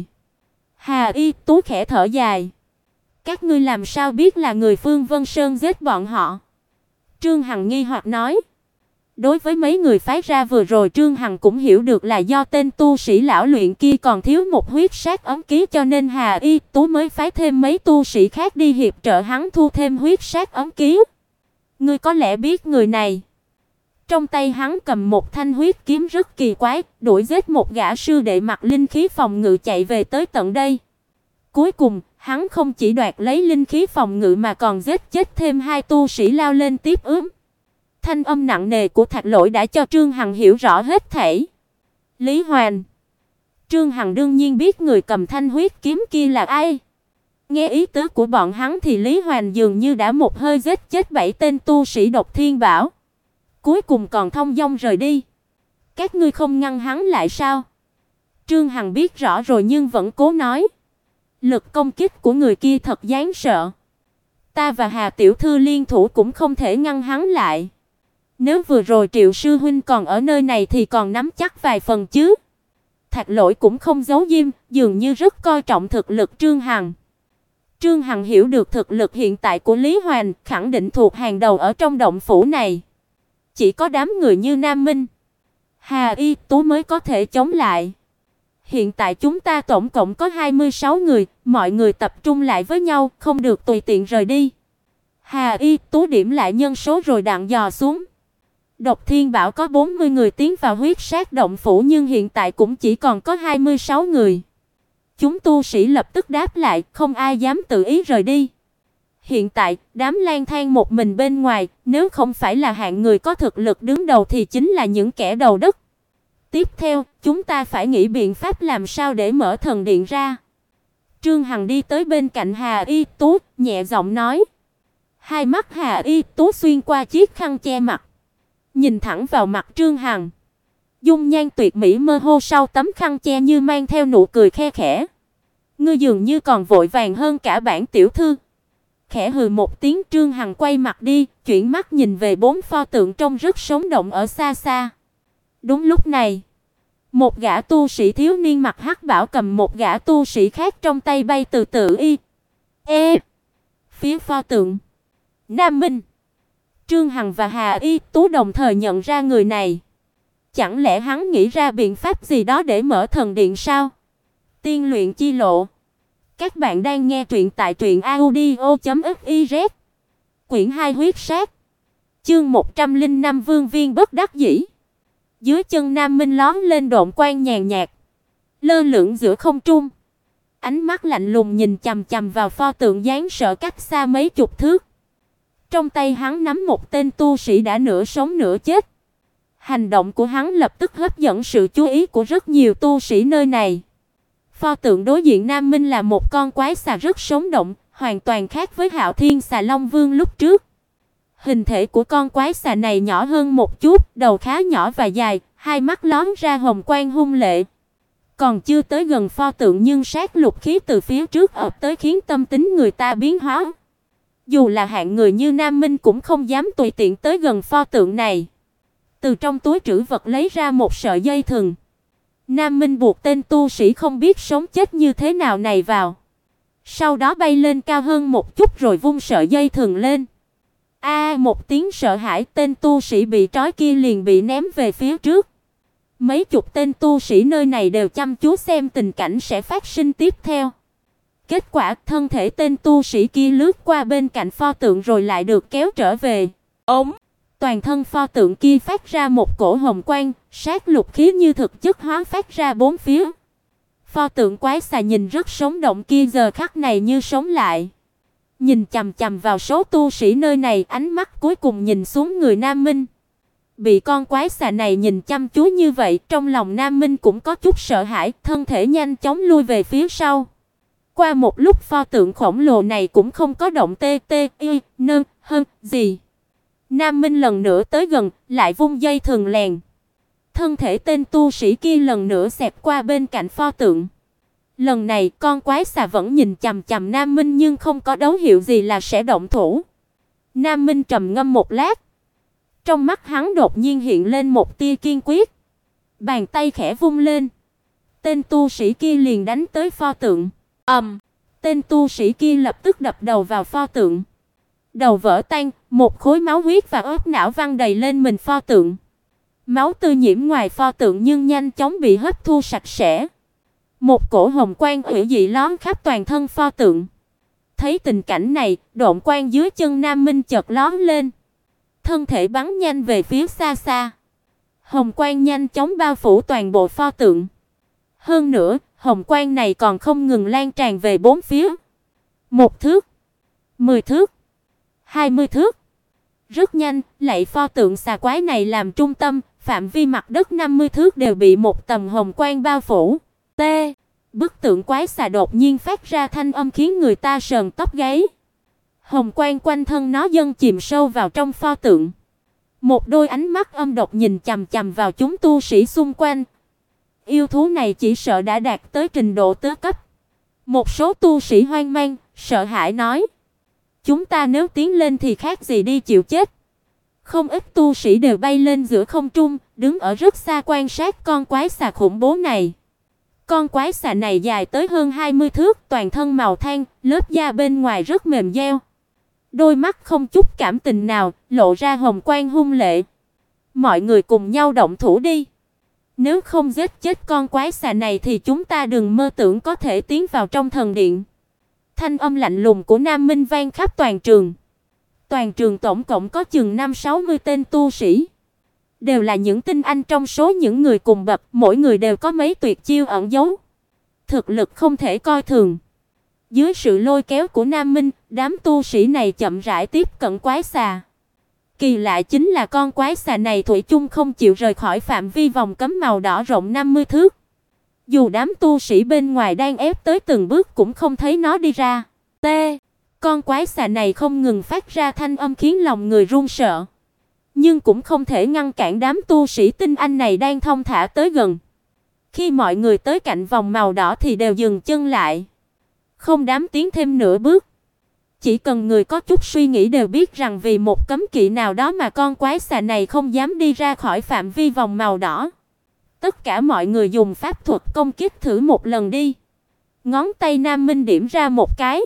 Hà Y Tú khẽ thở dài. Các ngươi làm sao biết là người Phương Vân Sơn giết bọn họ? Trương Hằng nghi hoặc nói. Đối với mấy người phái ra vừa rồi, Trương Hằng cũng hiểu được là do tên tu sĩ lão luyện kia còn thiếu một huyết sát ấm ký, cho nên Hà Y Tú mới phái thêm mấy tu sĩ khác đi hiệp trợ hắn thu thêm huyết sát ấm ký. Ngươi có lẽ biết người này. Trong tay hắn cầm một thanh huyết kiếm rất kỳ quái, đuổi giết một gã sư đệ mặc linh khí phòng ngự chạy về tới tận đây. Cuối cùng, hắn không chỉ đoạt lấy linh khí phòng ngự mà còn giết chết thêm 2 tu sĩ lao lên tiếp ứng. Thanh âm nặng nề của Thạch Lỗi đã cho Trương Hằng hiểu rõ hết thảy. Lý Hoành. Trương Hằng đương nhiên biết người cầm thanh huyết kiếm kia là ai. Nghe ý tứ của bọn hắn thì Lý Hoành dường như đã một hơi giết chết 7 tên tu sĩ Độc Thiên Bảo. Cuối cùng còn thông dong rời đi. Các ngươi không ngăn hắn lại sao? Trương Hằng biết rõ rồi nhưng vẫn cố nói. Lực công kích của người kia thật đáng sợ. Ta và Hà tiểu thư liên thủ cũng không thể ngăn hắn lại. Nếu vừa rồi Triệu sư huynh còn ở nơi này thì còn nắm chắc vài phần chứ. Thạch Lỗi cũng không giấu diêm, dường như rất coi trọng thực lực Trương Hằng. Trương Hằng hiểu được thực lực hiện tại của Lý Hoành, khẳng định thuộc hàng đầu ở trong động phủ này. Chỉ có đám người như Nam Minh, Hà Y Tú mới có thể chống lại. Hiện tại chúng ta tổng cộng có 26 người, mọi người tập trung lại với nhau, không được tùy tiện rời đi. Hà Y Tú điểm lại nhân số rồi đặng dò xuống. Độc Thiên Bảo có 40 người tiến vào huyết sát động phủ nhưng hiện tại cũng chỉ còn có 26 người. Chúng tu sĩ lập tức đáp lại, không ai dám tự ý rời đi. Hiện tại, đám lang thang một mình bên ngoài, nếu không phải là hạng người có thực lực đứng đầu thì chính là những kẻ đầu đất. Tiếp theo, chúng ta phải nghĩ biện pháp làm sao để mở thần điện ra. Trương Hằng đi tới bên cạnh Hà Y Tú, nhẹ giọng nói. Hai mắt Hà Y Tú xuyên qua chiếc khăn che mặt, nhìn thẳng vào mặt Trương Hằng. Dung nhan tuyệt mỹ mơ hồ sau tấm khăn che như mang theo nụ cười khe khẽ. Ngươi dường như còn vội vàng hơn cả bản tiểu thư. Khẽ hừ một tiếng, Trương Hằng quay mặt đi, chuyển mắt nhìn về 4 pho tượng trông rất sống động ở xa xa. Đúng lúc này, một gã tu sĩ thiếu niên mặc hắc bào cầm một gã tu sĩ khác trong tay bay từ từ phía pho tượng. Nam Minh, Trương Hằng và Hà Y Tú đồng thời nhận ra người này. Chẳng lẽ hắn nghĩ ra biện pháp gì đó để mở thần điện sao? Tiên luyện chi lộ. Các bạn đang nghe truyện tại truyệnaudio.fiz. Quyển 2 huyết sát. Chương 105 Vương Viên bất đắc dĩ. Dưới chân Nam Minh lóe lên độn quang nhàn nhạt, lơ lửng giữa không trung. Ánh mắt lạnh lùng nhìn chằm chằm vào pho tượng đáng sợ cách xa mấy chục thước. Trong tay hắn nắm một tên tu sĩ đã nửa sống nửa chết. Hành động của hắn lập tức hấp dẫn sự chú ý của rất nhiều tu sĩ nơi này. Pho tượng đối diện Nam Minh là một con quái xà rất sống động, hoàn toàn khác với Hạo Thiên Xà Long Vương lúc trước. Hình thể của con quái xà này nhỏ hơn một chút, đầu khá nhỏ và dài, hai mắt lóe ra hồng quang hung lệ. Còn chưa tới gần pho tượng nhưng sát lục khí từ phía trước ập tới khiến tâm tính người ta biến hóa. Dù là hạng người như Nam Minh cũng không dám tùy tiện tới gần pho tượng này. Từ trong túi trữ vật lấy ra một sợi dây thừng. Nam Minh buộc tên tu sĩ không biết sống chết như thế nào này vào. Sau đó bay lên cao hơn một chút rồi vung sợi dây thừng lên. Một tiếng sợ hãi, tên tu sĩ bị trói kia liền bị ném về phía trước. Mấy chục tên tu sĩ nơi này đều chăm chú xem tình cảnh sẽ phát sinh tiếp theo. Kết quả, thân thể tên tu sĩ kia lướt qua bên cạnh pho tượng rồi lại được kéo trở về. Ống, Toàn thân pho tượng kia phát ra một cổ hồng quang, sát lục khí như thực chất hóa phát ra bốn phía. Pho tượng quái xà nhìn rất sống động kia giờ khắc này như sống lại. Nhìn chằm chằm vào số tu sĩ nơi này, ánh mắt cuối cùng nhìn xuống người Nam Minh. Bị con quái xà này nhìn chăm chú như vậy, trong lòng Nam Minh cũng có chút sợ hãi, thân thể nhanh chóng lui về phía sau. Qua một lúc pho tượng khổng lồ này cũng không có động tê tê y nơ hơn gì. Nam Minh lần nữa tới gần, lại vung dây thừng lèn. Thân thể tên tu sĩ kia lần nữa xẹt qua bên cạnh pho tượng. Lần này con quái xà vẫn nhìn chằm chằm Nam Minh nhưng không có dấu hiệu gì là sẽ động thủ. Nam Minh trầm ngâm một lát. Trong mắt hắn đột nhiên hiện lên một tia kiên quyết. Bàn tay khẽ vung lên. Tên tu sĩ kia liền đánh tới pho tượng. Tên tu sĩ kia lập tức đập đầu vào pho tượng. Đầu vỡ tan, một khối máu huyết và óc não văng đầy lên mình pho tượng. Máu tươi nhiễm ngoài pho tượng nhưng nhanh chóng bị hấp thu sạch sẽ. Một cổ hồng quang hủy dị lóm khắp toàn thân pho tượng. Thấy tình cảnh này, độn quang dưới chân Nam Minh chợt lóe lên. Thân thể bắn nhanh về phía xa xa. Hồng quang nhanh chóng bao phủ toàn bộ pho tượng. Hơn nữa, hồng quang này còn không ngừng lan tràn về bốn phía. 1 thước, 10 thước, 20 thước. Rất nhanh, lạy pho tượng xà quái này làm trung tâm, phạm vi mặt đất 50 thước đều bị một tầng hồng quang bao phủ. T. Bức tượng quái xà đột nhiên phát ra thanh âm khiến người ta sờn tóc gáy. Hồng quang quanh thân nó dâng chìm sâu vào trong pho tượng. Một đôi ánh mắt âm độc nhìn chằm chằm vào chúng tu sĩ xung quanh. Yêu thú này chỉ sợ đã đạt tới trình độ tứ cấp. Một số tu sĩ hoang mang, sợ hãi nói: "Chúng ta nếu tiến lên thì khác gì đi chịu chết." Không ít tu sĩ đều bay lên giữa không trung, đứng ở rất xa quan sát con quái xà khủng bố này. Con quái xà này dài tới hơn 20 thước, toàn thân màu than, lớp da bên ngoài rất mềm dẻo. Đôi mắt không chút cảm tình nào, lộ ra hồng quang hung lệ. "Mọi người cùng nhau động thủ đi. Nếu không giết chết con quái xà này thì chúng ta đừng mơ tưởng có thể tiến vào trong thần điện." Thanh âm lạnh lùng của Nam Minh vang khắp toàn trường. Toàn trường tổng cộng có chừng 50-60 tên tu sĩ, đều là những tinh anh trong số những người cùng bậc, mỗi người đều có mấy tuyệt chiêu ẩn giấu, thực lực không thể coi thường. Dưới sự lôi kéo của Nam Minh, đám tu sĩ này chậm rãi tiếp cận quái xà. Kỳ lạ chính là con quái xà này thủy chung không chịu rời khỏi phạm vi vòng cấm màu đỏ rộng 50 thước. Dù đám tu sĩ bên ngoài đang ép tới từng bước cũng không thấy nó đi ra. T. Con quái xà này không ngừng phát ra thanh âm khiến lòng người run sợ, nhưng cũng không thể ngăn cản đám tu sĩ tinh anh này đang thong thả tới gần. Khi mọi người tới cạnh vòng màu đỏ thì đều dừng chân lại, không dám tiến thêm nửa bước. Chỉ cần người có chút suy nghĩ đều biết rằng vì một cấm kỵ nào đó mà con quái xà này không dám đi ra khỏi phạm vi vòng màu đỏ. Tất cả mọi người dùng pháp thuật công kích thử một lần đi. Ngón tay Nam Minh điểm ra một cái.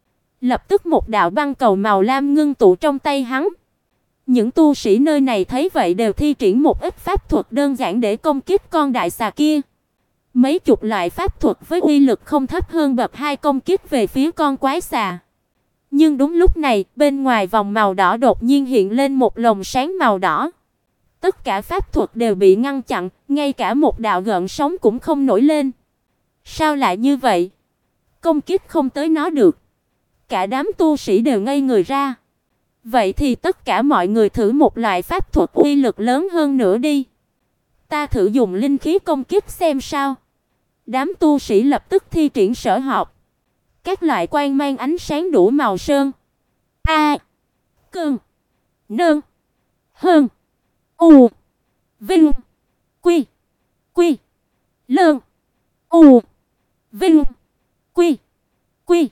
Lập tức một đạo băng cầu màu lam ngưng tụ trong tay hắn. Những tu sĩ nơi này thấy vậy đều thi triển một ít pháp thuật đơn giản để công kích con đại xà kia. Mấy chục loại pháp thuật với uy lực không thấp hơn bậc 2 công kích về phía con quái xà. Nhưng đúng lúc này, bên ngoài vòng màu đỏ đột nhiên hiện lên một lồng sáng màu đỏ. Tất cả pháp thuật đều bị ngăn chặn, ngay cả một đạo gợn sóng cũng không nổi lên. Sao lại như vậy? Công kích không tới nó được. Cả đám tu sĩ đều ngây người ra. Vậy thì tất cả mọi người thử một loại pháp thuật uy lực lớn hơn nữa đi. Ta thử dùng linh khí công kích xem sao. Đám tu sĩ lập tức thi triển sở học. Các loại quang mang ánh sáng đủ màu sơn. A. Cơn. Nơn. Hơn. U. Vinh. Quy. Quy. Lơn. U. Vinh. Quy. Quy.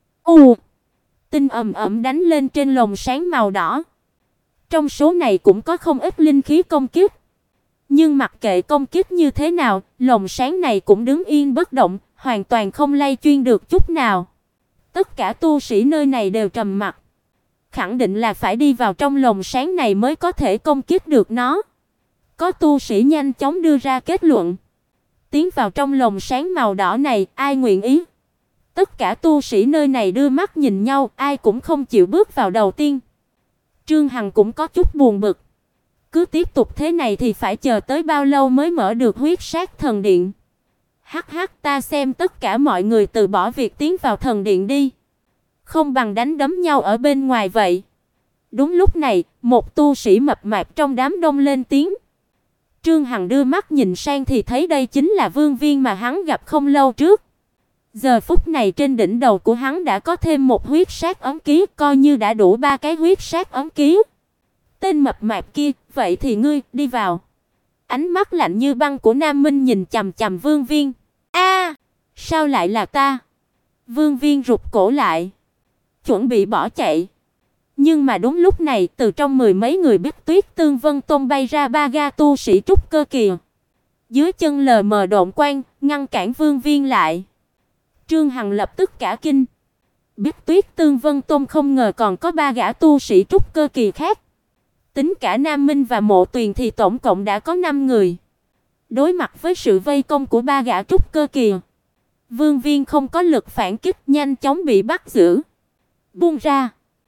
U. Tinh ầm ầm đánh lên trên lồng sáng màu đỏ. Trong số này cũng có không ít linh khí công kích. Nhưng mặc kệ công kích như thế nào, lồng sáng này cũng đứng yên bất động, hoàn toàn không lay chuyển được chút nào. Tất cả tu sĩ nơi này đều trầm mặc. Khẳng định là phải đi vào trong lồng sáng này mới có thể công kích được nó. Có tu sĩ nhanh chóng đưa ra kết luận. Tiến vào trong lồng sáng màu đỏ này, ai nguyện ý? Tất cả tu sĩ nơi này đưa mắt nhìn nhau, ai cũng không chịu bước vào đầu tiên. Trương Hằng cũng có chút buồn bực. Cứ tiếp tục thế này thì phải chờ tới bao lâu mới mở được huyết sát thần điện? Hắc hắc, ta xem tất cả mọi người từ bỏ việc tiến vào thần điện đi. Không bằng đánh đấm nhau ở bên ngoài vậy. Đúng lúc này, một tu sĩ mập mạp trong đám đông lên tiếng. Trương Hằng đưa mắt nhìn sang thì thấy đây chính là Vương Viên mà hắn gặp không lâu trước. Giờ phút này trên đỉnh đầu của hắn đã có thêm một huyết sát ấn ký, coi như đã đủ 3 cái huyết sát ấn ký. Tên mập mạp kia, vậy thì ngươi đi vào. Ánh mắt lạnh như băng của Nam Minh nhìn chằm chằm Vương Viên. A, sao lại là ta? Vương Viên rụt cổ lại, chuẩn bị bỏ chạy. Nhưng mà đúng lúc này, từ trong mười mấy người Bích Tuyết Tương Vân Tôn bay ra 3 ga tu sĩ trúc cơ kỳ. Dưới chân lờ mờ độn quang, ngăn cản Vương Viên lại. Trương Hằng lập tức cả kinh. Bích Tuyết Tương Vân Tôn không ngờ còn có 3 gã tu sĩ trúc cơ kỳ khác. Tính cả Nam Minh và Mộ Tuyền thì tổng cộng đã có 5 người. Đối mặt với sự vây công của 3 gã trúc cơ kỳ, Vương Viên không có lực phản kích, nhanh chóng bị bắt giữ. Buông ra,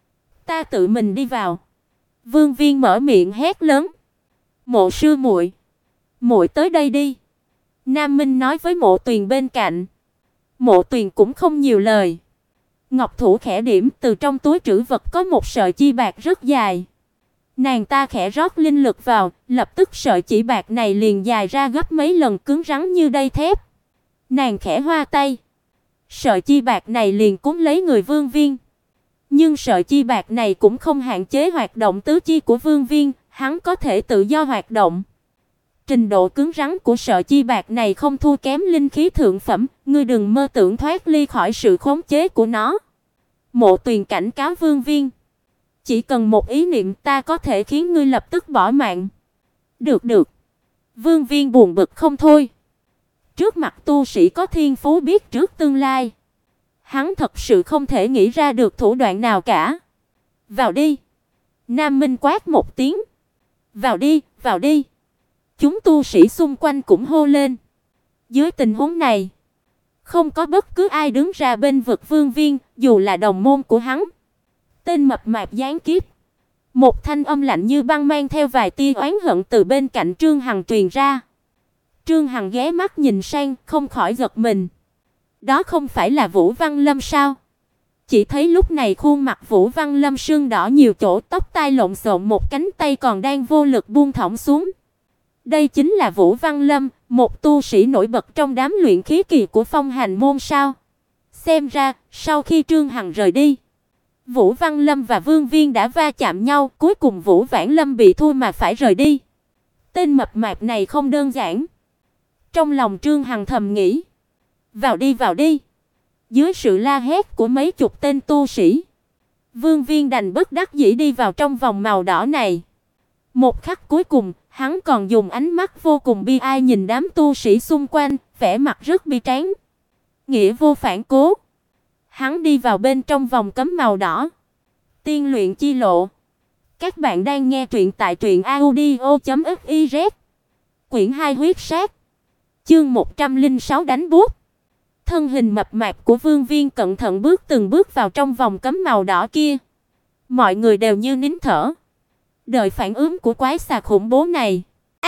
ta tự mình đi vào. Vương Viên mở miệng hét lớn. Mộ sư muội, muội tới đây đi. Nam Minh nói với Mộ Tuyền bên cạnh. Mộ Tuyền cũng không nhiều lời. Ngọc thủ khẽ điểm, từ trong túi trữ vật có một sợi chi bạc rất dài. Nàng ta khẽ rót linh lực vào, lập tức sợi chỉ bạc này liền dài ra gấp mấy lần, cứng rắn như đay thép. Nàng khẽ hoa tay, sợi chi bạc này liền cuốn lấy người Vương Viên. Nhưng sợi chi bạc này cũng không hạn chế hoạt động tứ chi của Vương Viên, hắn có thể tự do hoạt động. Trình độ cứng rắn của sợi chi bạc này không thua kém linh khí thượng phẩm, ngươi đừng mơ tưởng thoát ly khỏi sự khống chế của nó. Mộ Tuyền cảnh cáo Vương Viên. Chỉ cần một ý niệm, ta có thể khiến ngươi lập tức bỏ mạng. Được được. Vương Viên buồn bực không thôi. Trước mặt tu sĩ có thiên phú biết trước tương lai, hắn thật sự không thể nghĩ ra được thủ đoạn nào cả. Vào đi. Nam Minh quát một tiếng. Vào đi, vào đi. Chúng tu sĩ xung quanh cũng hô lên. Dưới tình huống này, không có bất cứ ai đứng ra bên vực Vương Viên, dù là đồng môn của hắn. Tên mập mạp gián kiếp. Một thanh âm lạnh như băng mang theo vài tia oán hận từ bên cạnh Trương Hằng truyền ra. Trương Hằng ghé mắt nhìn sang, không khỏi giật mình. Đó không phải là Vũ Văn Lâm sao? Chỉ thấy lúc này khuôn mặt Vũ Văn Lâm sưng đỏ nhiều chỗ, tóc tai lộn xộn, một cánh tay còn đang vô lực buông thõng xuống. Đây chính là Vũ Văn Lâm, một tu sĩ nổi bật trong đám luyện khí kỳ của Phong Hành môn sao? Xem ra, sau khi Trương Hằng rời đi, Vũ Văn Lâm và Vương Viên đã va chạm nhau, cuối cùng Vũ Vãn Lâm bị thua mà phải rời đi. Tên mập mạp này không đơn giản. Trong lòng Trương Hằng thầm nghĩ, vào đi, vào đi. Dưới sự la hét của mấy chục tên tu sĩ, Vương Viên đành bất đắc dĩ đi vào trong vòng màu đỏ này. Một khắc cuối cùng, hắn còn dùng ánh mắt vô cùng bi ai nhìn đám tu sĩ xung quanh, vẻ mặt rất bi tráng. Nghĩa vô phản cố, hắn đi vào bên trong vòng cấm màu đỏ. Tiên luyện chi lộ. Các bạn đang nghe truyện tại truyệnaudio.fiz. Quyển 2 huyết sát. Chương 106 đánh bút. Thân hình mập mạp của Vương Viên cẩn thận từng bước vào trong vòng cấm màu đỏ kia. Mọi người đều như nín thở, đợi phản ứng của quái xà khủng bố này.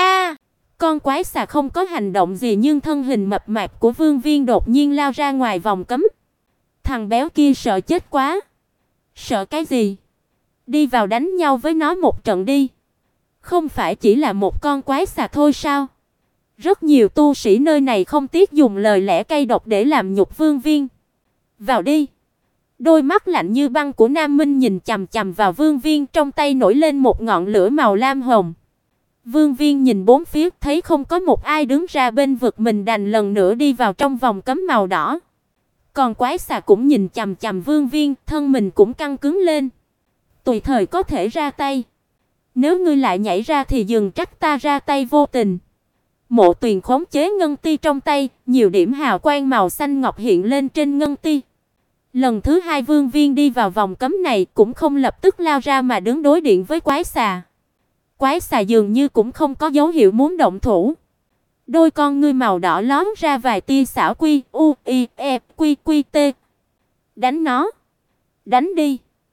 Con quái xà không có hành động gì, nhưng thân hình mập mạp của Vương Viên đột nhiên lao ra ngoài vòng cấm. Thằng béo kia sợ chết quá. Sợ cái gì? Đi vào đánh nhau với nó một trận đi. Không phải chỉ là một con quái xà thôi sao? Rất nhiều tu sĩ nơi này không tiếc dùng lời lẽ cay độc để làm nhục Vương Viên. Vào đi. Đôi mắt lạnh như băng của Nam Minh nhìn chằm chằm vào Vương Viên, trong tay nổi lên một ngọn lửa màu lam hồng. Vương Viên nhìn bốn phía, thấy không có một ai đứng ra bên vực mình, đành lần nữa đi vào trong vòng cấm màu đỏ. Còn quái xà cũng nhìn chằm chằm Vương Viên, thân mình cũng căng cứng lên. Tùy thời có thể ra tay. Nếu ngươi lại nhảy ra thì đừng trách ta ra tay vô tình. Mộ Tuyền khống chế ngân ti trong tay, nhiều điểm hào quang màu xanh ngọc hiện lên trên ngân ti. Lần thứ hai Vương Viên đi vào vòng cấm này cũng không lập tức lao ra mà đứng đối diện với quái xà. Quái xà dường như cũng không có dấu hiệu muốn động thủ. Đôi con ngươi màu đỏ lóm ra vài tia xảo quy, u, i, e, quy, quy, t. Đánh nó. Đánh đi.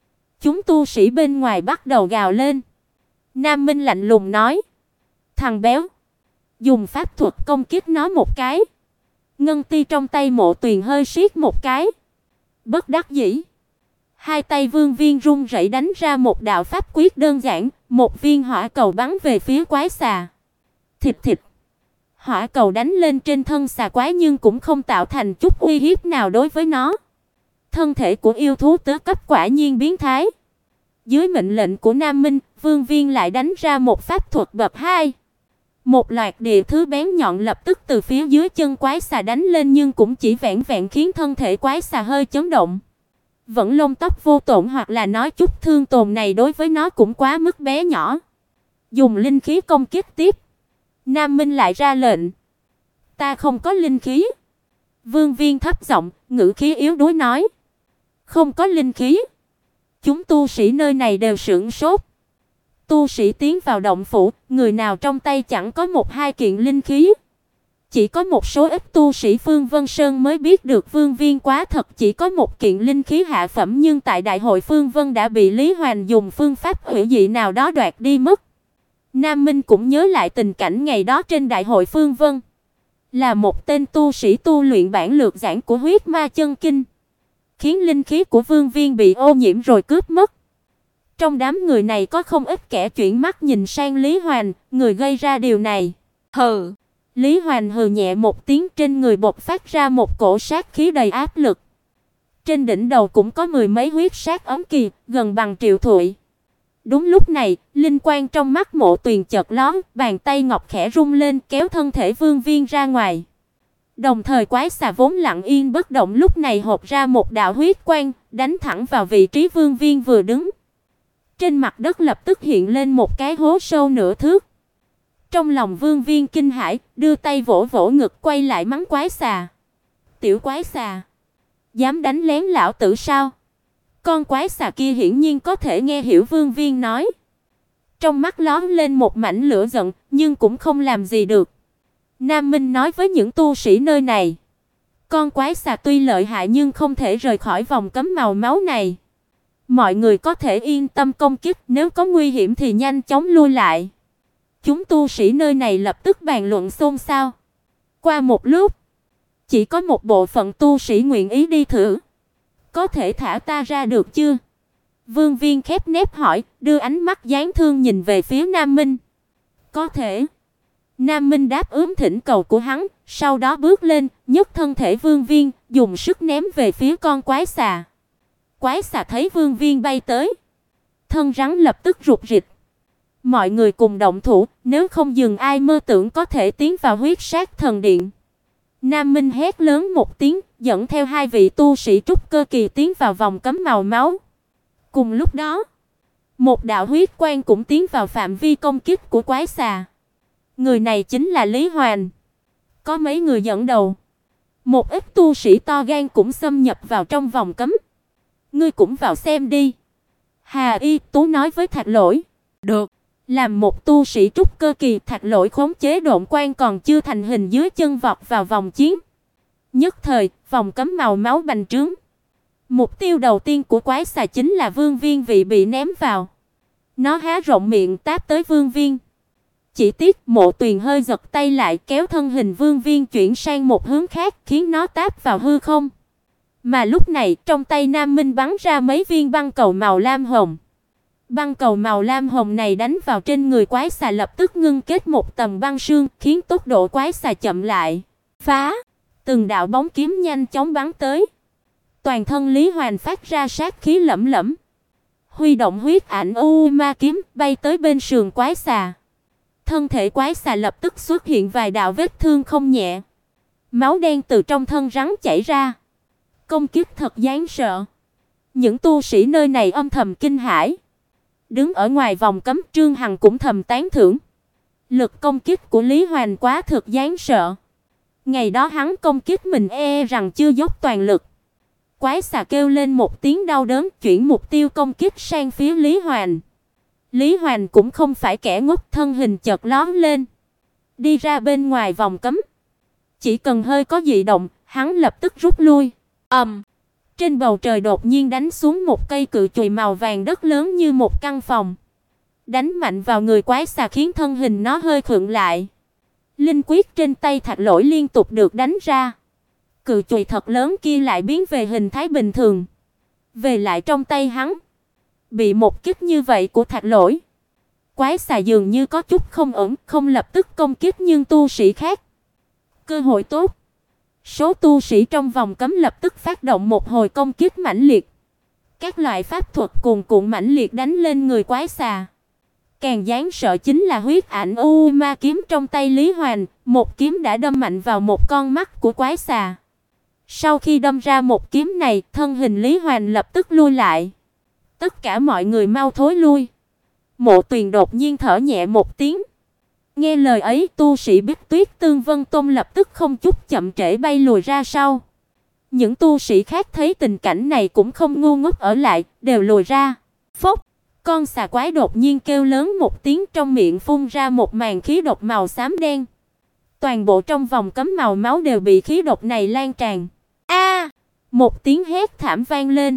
Chúng tu sĩ bên ngoài bắt đầu gào lên. Nam Minh lạnh lùng nói: "Thằng béo, dùng pháp thuật công kích nó một cái." Ngân ti trong tay Mộ Tuyền hơi siết một cái. Bất đắc dĩ, hai tay Vương Viên run rẩy đánh ra một đạo pháp quyết đơn giản, một viên hỏa cầu bắn về phía quái xà. Thịt thịt. Hỏa cầu đánh lên trên thân xà quái nhưng cũng không tạo thành chút uy hiếp nào đối với nó. Thân thể của yêu thú tứ cấp quả nhiên biến thái. Dưới mệnh lệnh của Nam Minh, Vương Viên lại đánh ra một pháp thuật bậc 2. Một loạt địa thứ bén nhọn lập tức từ phía dưới chân quái xà đánh lên nhưng cũng chỉ vẹn vẹn khiến thân thể quái xà hơi chấn động. Vẫn lông tóc vô tổn, hoặc là nói chút thương tổn này đối với nó cũng quá mức bé nhỏ. Dùng linh khí công kích tiếp. Nam Minh lại ra lệnh. Ta không có linh khí. Vương Viên thấp giọng, ngữ khí yếu đuối nói. Không có linh khí. Chúng tu sĩ nơi này đều sửng sốt. Tu sĩ tiến vào động phủ, người nào trong tay chẳng có một hai kiện linh khí. Chỉ có một số ít tu sĩ Phương Vân Sơn mới biết được Vương Viên quá thật chỉ có một kiện linh khí hạ phẩm, nhưng tại đại hội Phương Vân đã bị Lý Hoành dùng phương pháp hủy dị nào đó đoạt đi mất. Nam Minh cũng nhớ lại tình cảnh ngày đó trên đại hội Phương Vân. Là một tên tu sĩ tu luyện bản lược giảng của huyết ma chân kinh, khiến linh khí của Vương Viên bị ô nhiễm rồi cướp mất. Trong đám người này có không ít kẻ chuyển mắt nhìn sang Lý Hoành, người gây ra điều này. Hừ. Lý Hoành hừ nhẹ một tiếng, trên người bộc phát ra một cổ sát khí đầy áp lực. Trên đỉnh đầu cũng có mười mấy huyết sát ấm kỳ, gần bằng triệu thụy. Đúng lúc này, linh quang trong mắt Mộ Tuyền chợt lóe, bàn tay ngọc khẽ rung lên kéo thân thể Vương Viên ra ngoài. Đồng thời quái xà vốn lặng yên bất động lúc này hộc ra một đạo huyết quang, đánh thẳng vào vị trí Vương Viên vừa đứng. Trên mặt đất lập tức hiện lên một cái hố sâu nửa thước. Trong lòng Vương Viên kinh hãi, đưa tay vỗ vỗ ngực quay lại mắng quái xà. Tiểu quái xà, dám đánh lén lão tử sao? Con quái xà kia hiển nhiên có thể nghe hiểu Vương Viên nói. Trong mắt lóe lên một mảnh lửa giận, nhưng cũng không làm gì được. Nam Minh nói với những tu sĩ nơi này. Con quái xà tuy lợi hại nhưng không thể rời khỏi vòng cấm màu máu này. Mọi người có thể yên tâm công kích, nếu có nguy hiểm thì nhanh chóng lui lại. Chúng tu sĩ nơi này lập tức bàn luận xôn xao. Qua một lúc, chỉ có một bộ phận tu sĩ nguyện ý đi thử. Có thể thả ta ra được chưa? Vương Viên khép nép hỏi, đưa ánh mắt giáng thương nhìn về phía Nam Minh. Có thể. Nam Minh đáp ứng thỉnh cầu của hắn, sau đó bước lên, nhấc thân thể Vương Viên, dùng sức ném về phía con quái xà. Quái xà thấy Vương Viên bay tới, thân rắn lập tức rụt rịch. Mọi người cùng động thủ, nếu không dừng ai mơ tưởng có thể tiến vào huyết sát thần điện. Nam Minh hét lớn một tiếng, dẫn theo hai vị tu sĩ trúc cơ kỳ tiến vào vòng cấm màu máu. Cùng lúc đó, một đạo huyết quang cũng tiến vào phạm vi công kích của quái xà. Người này chính là Lý Hoành. Có mấy người dẫn đầu, một ít tu sĩ to gan cũng xâm nhập vào trong vòng cấm. Ngươi cũng vào xem đi. Hà Y Tú nói với Thạch Lỗi. Được. Làm một tu sĩ trúc cơ kỳ, Thạch Lỗi khống chế độn quang còn chưa thành hình dưới chân vọt vào vòng chiến. Nhất thời, vòng cấm màu máu bành trướng. Mục tiêu đầu tiên của quái xà chính là Vương Viên vị bị ném vào. Nó há rộng miệng táp tới Vương Viên. Chỉ tiếc Mộ Tuyền hơi giật tay lại kéo thân hình Vương Viên chuyển sang một hướng khác, khiến nó táp vào hư không. Mà lúc này, trong tay Nam Minh bắn ra mấy viên băng cầu màu lam hồng. Băng cầu màu lam hồng này đánh vào trên người quái xà lập tức ngưng kết một tầng băng sương, khiến tốc độ quái xà chậm lại. Phá! Từng đạo bóng kiếm nhanh chóng bắn tới. Toàn thân Lý Hoành phát ra sát khí lẫm lẫm. Huy động huyết ảnh u ma kiếm bay tới bên sườn quái xà. Thân thể quái xà lập tức xuất hiện vài đạo vết thương không nhẹ. Máu đen từ trong thân rắn chảy ra. Công kích thật đáng sợ. Những tu sĩ nơi này âm thầm kinh hãi. Đứng ở ngoài vòng cấm, Trương Hằng cũng thầm tán thưởng. Lực công kích của Lý Hoành quá thực đáng sợ. Ngày đó hắn công kích mình rằng chưa dốc toàn lực. Quái xà kêu lên một tiếng đau đớn, chuyển mục tiêu công kích sang phía Lý Hoành. Lý Hoành cũng không phải kẻ ngốc, thân hình chợt lóe lên, đi ra bên ngoài vòng cấm. Chỉ cần hơi có dị động, hắn lập tức rút lui. Trên bầu trời đột nhiên đánh xuống một cây cự chùy màu vàng đất lớn như một căn phòng, đánh mạnh vào người quái xà khiến thân hình nó hơi khựng lại. Linh quyết trên tay Thạch Lỗi liên tục được đánh ra. Cự chùy thật lớn kia lại biến về hình thái bình thường, về lại trong tay hắn. Bị một kích như vậy của Thạch Lỗi, quái xà dường như có chút không ổn, không lập tức công kích nhưng tu sĩ khác. Cơ hội tốt. Số tu sĩ trong vòng cấm lập tức phát động một hồi công kích mãnh liệt. Các loại pháp thuật cuồn cuộn mãnh liệt đánh lên người quái xà. Càng đáng sợ chính là huyết ảnh u ma kiếm trong tay Lý Hoành, một kiếm đã đâm mạnh vào một con mắt của quái xà. Sau khi đâm ra một kiếm này, thân hình Lý Hoành lập tức lui lại. Tất cả mọi người mau thối lui. Mộ Tuyền đột nhiên thở nhẹ một tiếng. Nghe lời ấy, tu sĩ Bích Tuyết Tương Vân Tông lập tức không chút chậm trễ bay lùi ra sau. Những tu sĩ khác thấy tình cảnh này cũng không ngu ngốc ở lại, đều lùi ra. Phốc, con xà quái đột nhiên kêu lớn một tiếng, trong miệng phun ra một màn khí độc màu xám đen. Toàn bộ trong vòng cấm màu máu đều bị khí độc này lan tràn. A! Một tiếng hét thảm vang lên.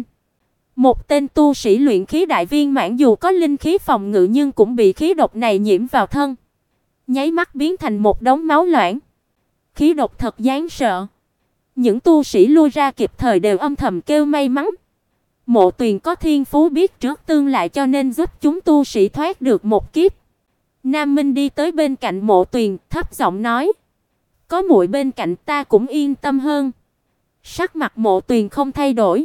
Một tên tu sĩ luyện khí đại viên mãn dù có linh khí phòng ngự nhưng cũng bị khí độc này nhiễm vào thân, nháy mắt biến thành một đống máu loãng. Khí độc thật đáng sợ. Những tu sĩ lui ra kịp thời đều âm thầm kêu may mắn. Mộ Tuyền có thiên phú biết trước tương lại cho nên giúp chúng tu sĩ thoát được một kiếp. Nam Minh đi tới bên cạnh Mộ Tuyền, thấp giọng nói: "Có muội bên cạnh ta cũng yên tâm hơn." Sắc mặt Mộ Tuyền không thay đổi,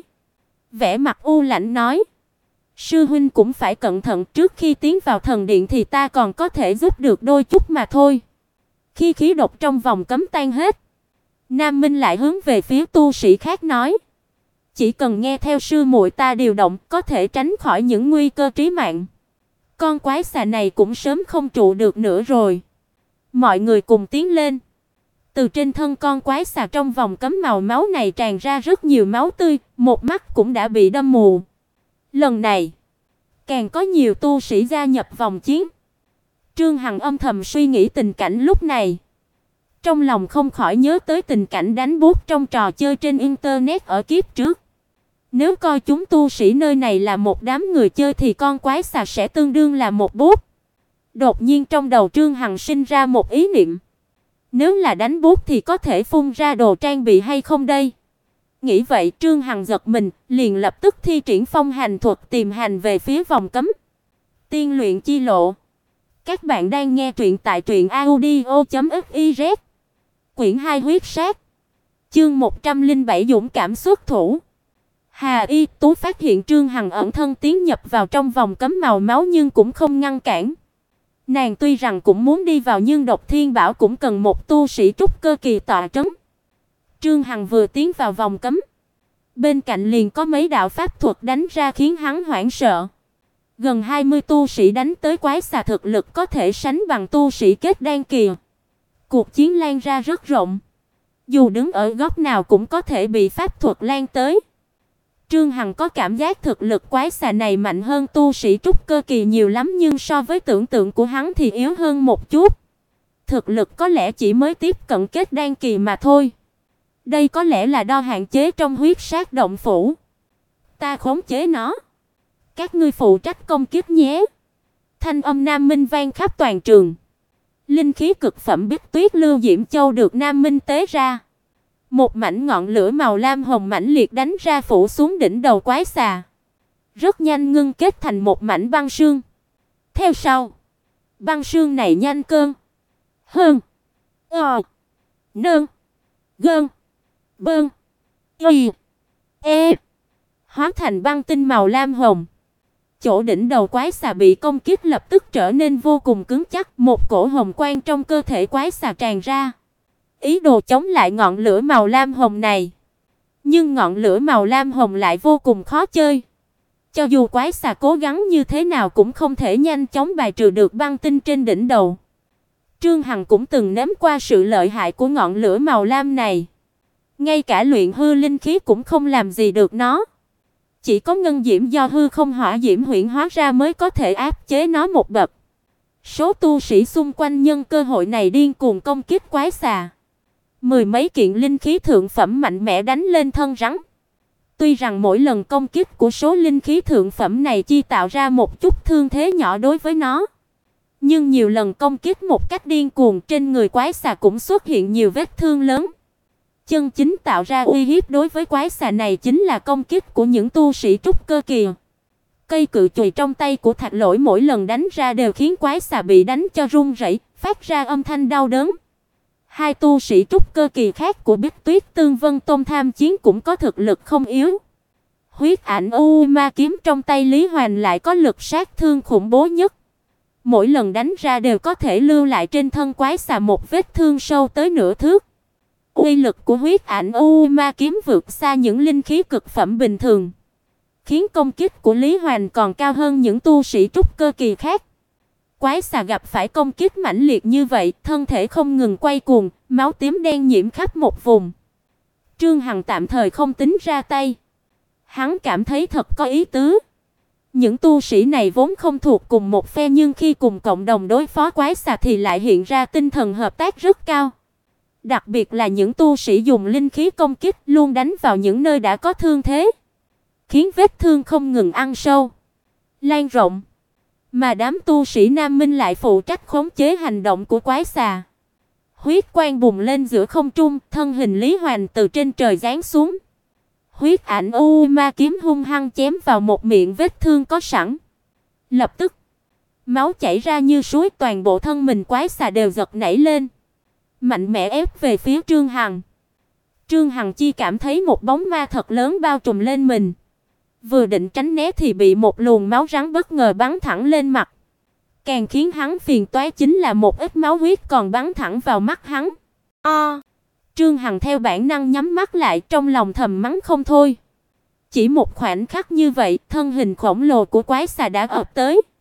vẻ mặt u lãnh nói: "Sư huynh cũng phải cẩn thận, trước khi tiến vào thần điện thì ta còn có thể giúp được đôi chút mà thôi." Khi khí độc trong vòng cấm tan hết, Nam Minh lại hướng về phía tu sĩ khác nói: "Chỉ cần nghe theo sư muội ta điều động, có thể tránh khỏi những nguy cơ chí mạng. Con quái xà này cũng sớm không trụ được nữa rồi." Mọi người cùng tiến lên. Từ trên thân con quái xà trong vòng cấm màu máu này tràn ra rất nhiều máu tươi, một mắt cũng đã bị đâm mù. Lần này, càng có nhiều tu sĩ gia nhập vòng chiến. Trương Hằng âm thầm suy nghĩ tình cảnh lúc này. Trong lòng không khỏi nhớ tới tình cảnh đánh bút trong trò chơi trên internet ở kiếp trước. Nếu coi chúng tu sĩ nơi này là một đám người chơi thì con quái xà sẽ tương đương là một bút. Đột nhiên trong đầu Trương Hằng sinh ra một ý niệm. Nếu là đánh bút thì có thể phun ra đồ trang bị hay không đây? Nghĩ vậy, Trương Hằng giật mình, liền lập tức thi triển phong hành thuật tìm hành về phía vòng cấm. Tiên luyện chi lộ. Các bạn đang nghe truyện tại truyệnaudio.fiz. Quyển 2 huyết sát. Chương 107 dũng cảm xuất thủ. Hà Y Tú phát hiện Trương Hằng ẩn thân tiến nhập vào trong vòng cấm màu máu nhưng cũng không ngăn cản. Nàng tuy rằng cũng muốn đi vào nhưng Độc Thiên Bảo cũng cần một tu sĩ trúc cơ kỳ tọa trấn. Trương Hằng vừa tiến vào vòng cấm, bên cạnh liền có mấy đạo pháp thuật đánh ra khiến hắn hoảng sợ. Gần 20 tu sĩ đánh tới quái xà, thực lực có thể sánh bằng tu sĩ kết đan kỳ. Cuộc chiến lan ra rất rộng, dù đứng ở góc nào cũng có thể bị pháp thuật lan tới. Trương Hằng có cảm giác thực lực quái xà này mạnh hơn tu sĩ trúc cơ kỳ nhiều lắm nhưng so với tưởng tượng của hắn thì yếu hơn một chút. Thực lực có lẽ chỉ mới tiếp cận kết đan kỳ mà thôi. Đây có lẽ là đo hạn chế trong huyết sát động phủ. Ta khống chế nó. Các ngươi phụ trách công kích nhé. Thanh âm Nam Minh vang khắp toàn trường. Linh khí cực phẩm Bích Tuyết Lưu Diễm Châu được Nam Minh tế ra. Một mảnh ngọn lửa màu lam hồng mãnh liệt đánh ra phủ xuống đỉnh đầu quái xà. Rất nhanh ngưng kết thành một mảnh băng sương. Theo sau, băng sương này nhanh cơn. Hơn. Nơn. Gơn. Bơn. Y. E. Hóa thành băng tinh màu lam hồng. Chỗ đỉnh đầu quái xà bị công kích lập tức trở nên vô cùng cứng chắc, một cổ hồng quang trong cơ thể quái xà tràn ra, ý đồ chống lại ngọn lửa màu lam hồng này. Nhưng ngọn lửa màu lam hồng lại vô cùng khó chơi. Cho dù quái xà cố gắng như thế nào cũng không thể nhanh chóng bài trừ được băng tinh trên đỉnh đầu. Trương Hằng cũng từng nếm qua sự lợi hại của ngọn lửa màu lam này. Ngay cả luyện hư linh khí cũng không làm gì được nó. Chỉ có ngân diễm do hư không hỏa diễm huyễn hóa ra mới có thể áp chế nó một bậc. Số tu sĩ xung quanh nhân cơ hội này điên cuồng công kích quái xà. Mười mấy kiện linh khí thượng phẩm mạnh mẽ đánh lên thân rắn. Tuy rằng mỗi lần công kích của số linh khí thượng phẩm này chỉ tạo ra một chút thương thế nhỏ đối với nó, nhưng nhiều lần công kích một cách điên cuồng, trên người quái xà cũng xuất hiện nhiều vết thương lớn. Chân chính tạo ra uy hiếp đối với quái xà này chính là công kích của những tu sĩ trúc cơ kỳ. Cây cự chùy trong tay của Thạch Lỗi mỗi lần đánh ra đều khiến quái xà bị đánh cho run rẩy, phát ra âm thanh đau đớn. Hai tu sĩ trúc cơ kỳ khác của Bích Tuyết Tương Vân Tông tham chiến cũng có thực lực không yếu. Huyết ảnh U Ma kiếm trong tay Lý Hoành lại có lực sát thương khủng bố nhất. Mỗi lần đánh ra đều có thể lưu lại trên thân quái xà một vết thương sâu tới nửa thước. Uy lực của huyết ảnh U Ma kiếm vượt xa những linh khí cực phẩm bình thường, khiến công kích của Lý Hoành còn cao hơn những tu sĩ trúc cơ kỳ khác. Quái xà gặp phải công kích mãnh liệt như vậy, thân thể không ngừng quay cuồng, máu tím đen nhiễm khắp một vùng. Trương Hằng tạm thời không tính ra tay. Hắn cảm thấy thật có ý tứ. Những tu sĩ này vốn không thuộc cùng một phe, nhưng khi cùng cộng đồng đối phó quái xà thì lại hiện ra tinh thần hợp tác rất cao. Đặc biệt là những tu sĩ dùng linh khí công kích luôn đánh vào những nơi đã có thương thế, khiến vết thương không ngừng ăn sâu, lan rộng. Mà đám tu sĩ Nam Minh lại phụ trách khống chế hành động của quái xà. Huyết quang bùng lên giữa không trung, thân hình Lý Hoành từ trên trời giáng xuống. Huyết ảnh U Ma kiếm hung hăng chém vào một miệng vết thương có sẵn. Lập tức, máu chảy ra như suối, toàn bộ thân mình quái xà đều giật nảy lên, mạnh mẽ ép về phía Trương Hằng. Trương Hằng chỉ cảm thấy một bóng ma thật lớn bao trùm lên mình. Vừa định tránh né thì bị một luồng máu rắn bất ngờ bắn thẳng lên mặt. Càng khiến hắn phiền toái chính là một ít máu huyết còn bắn thẳng vào mắt hắn. Trương Hằng theo bản năng nhắm mắt lại, trong lòng thầm mắng không thôi. Chỉ một khoảnh khắc như vậy, thân hình khổng lồ của quái xà đã ập tới.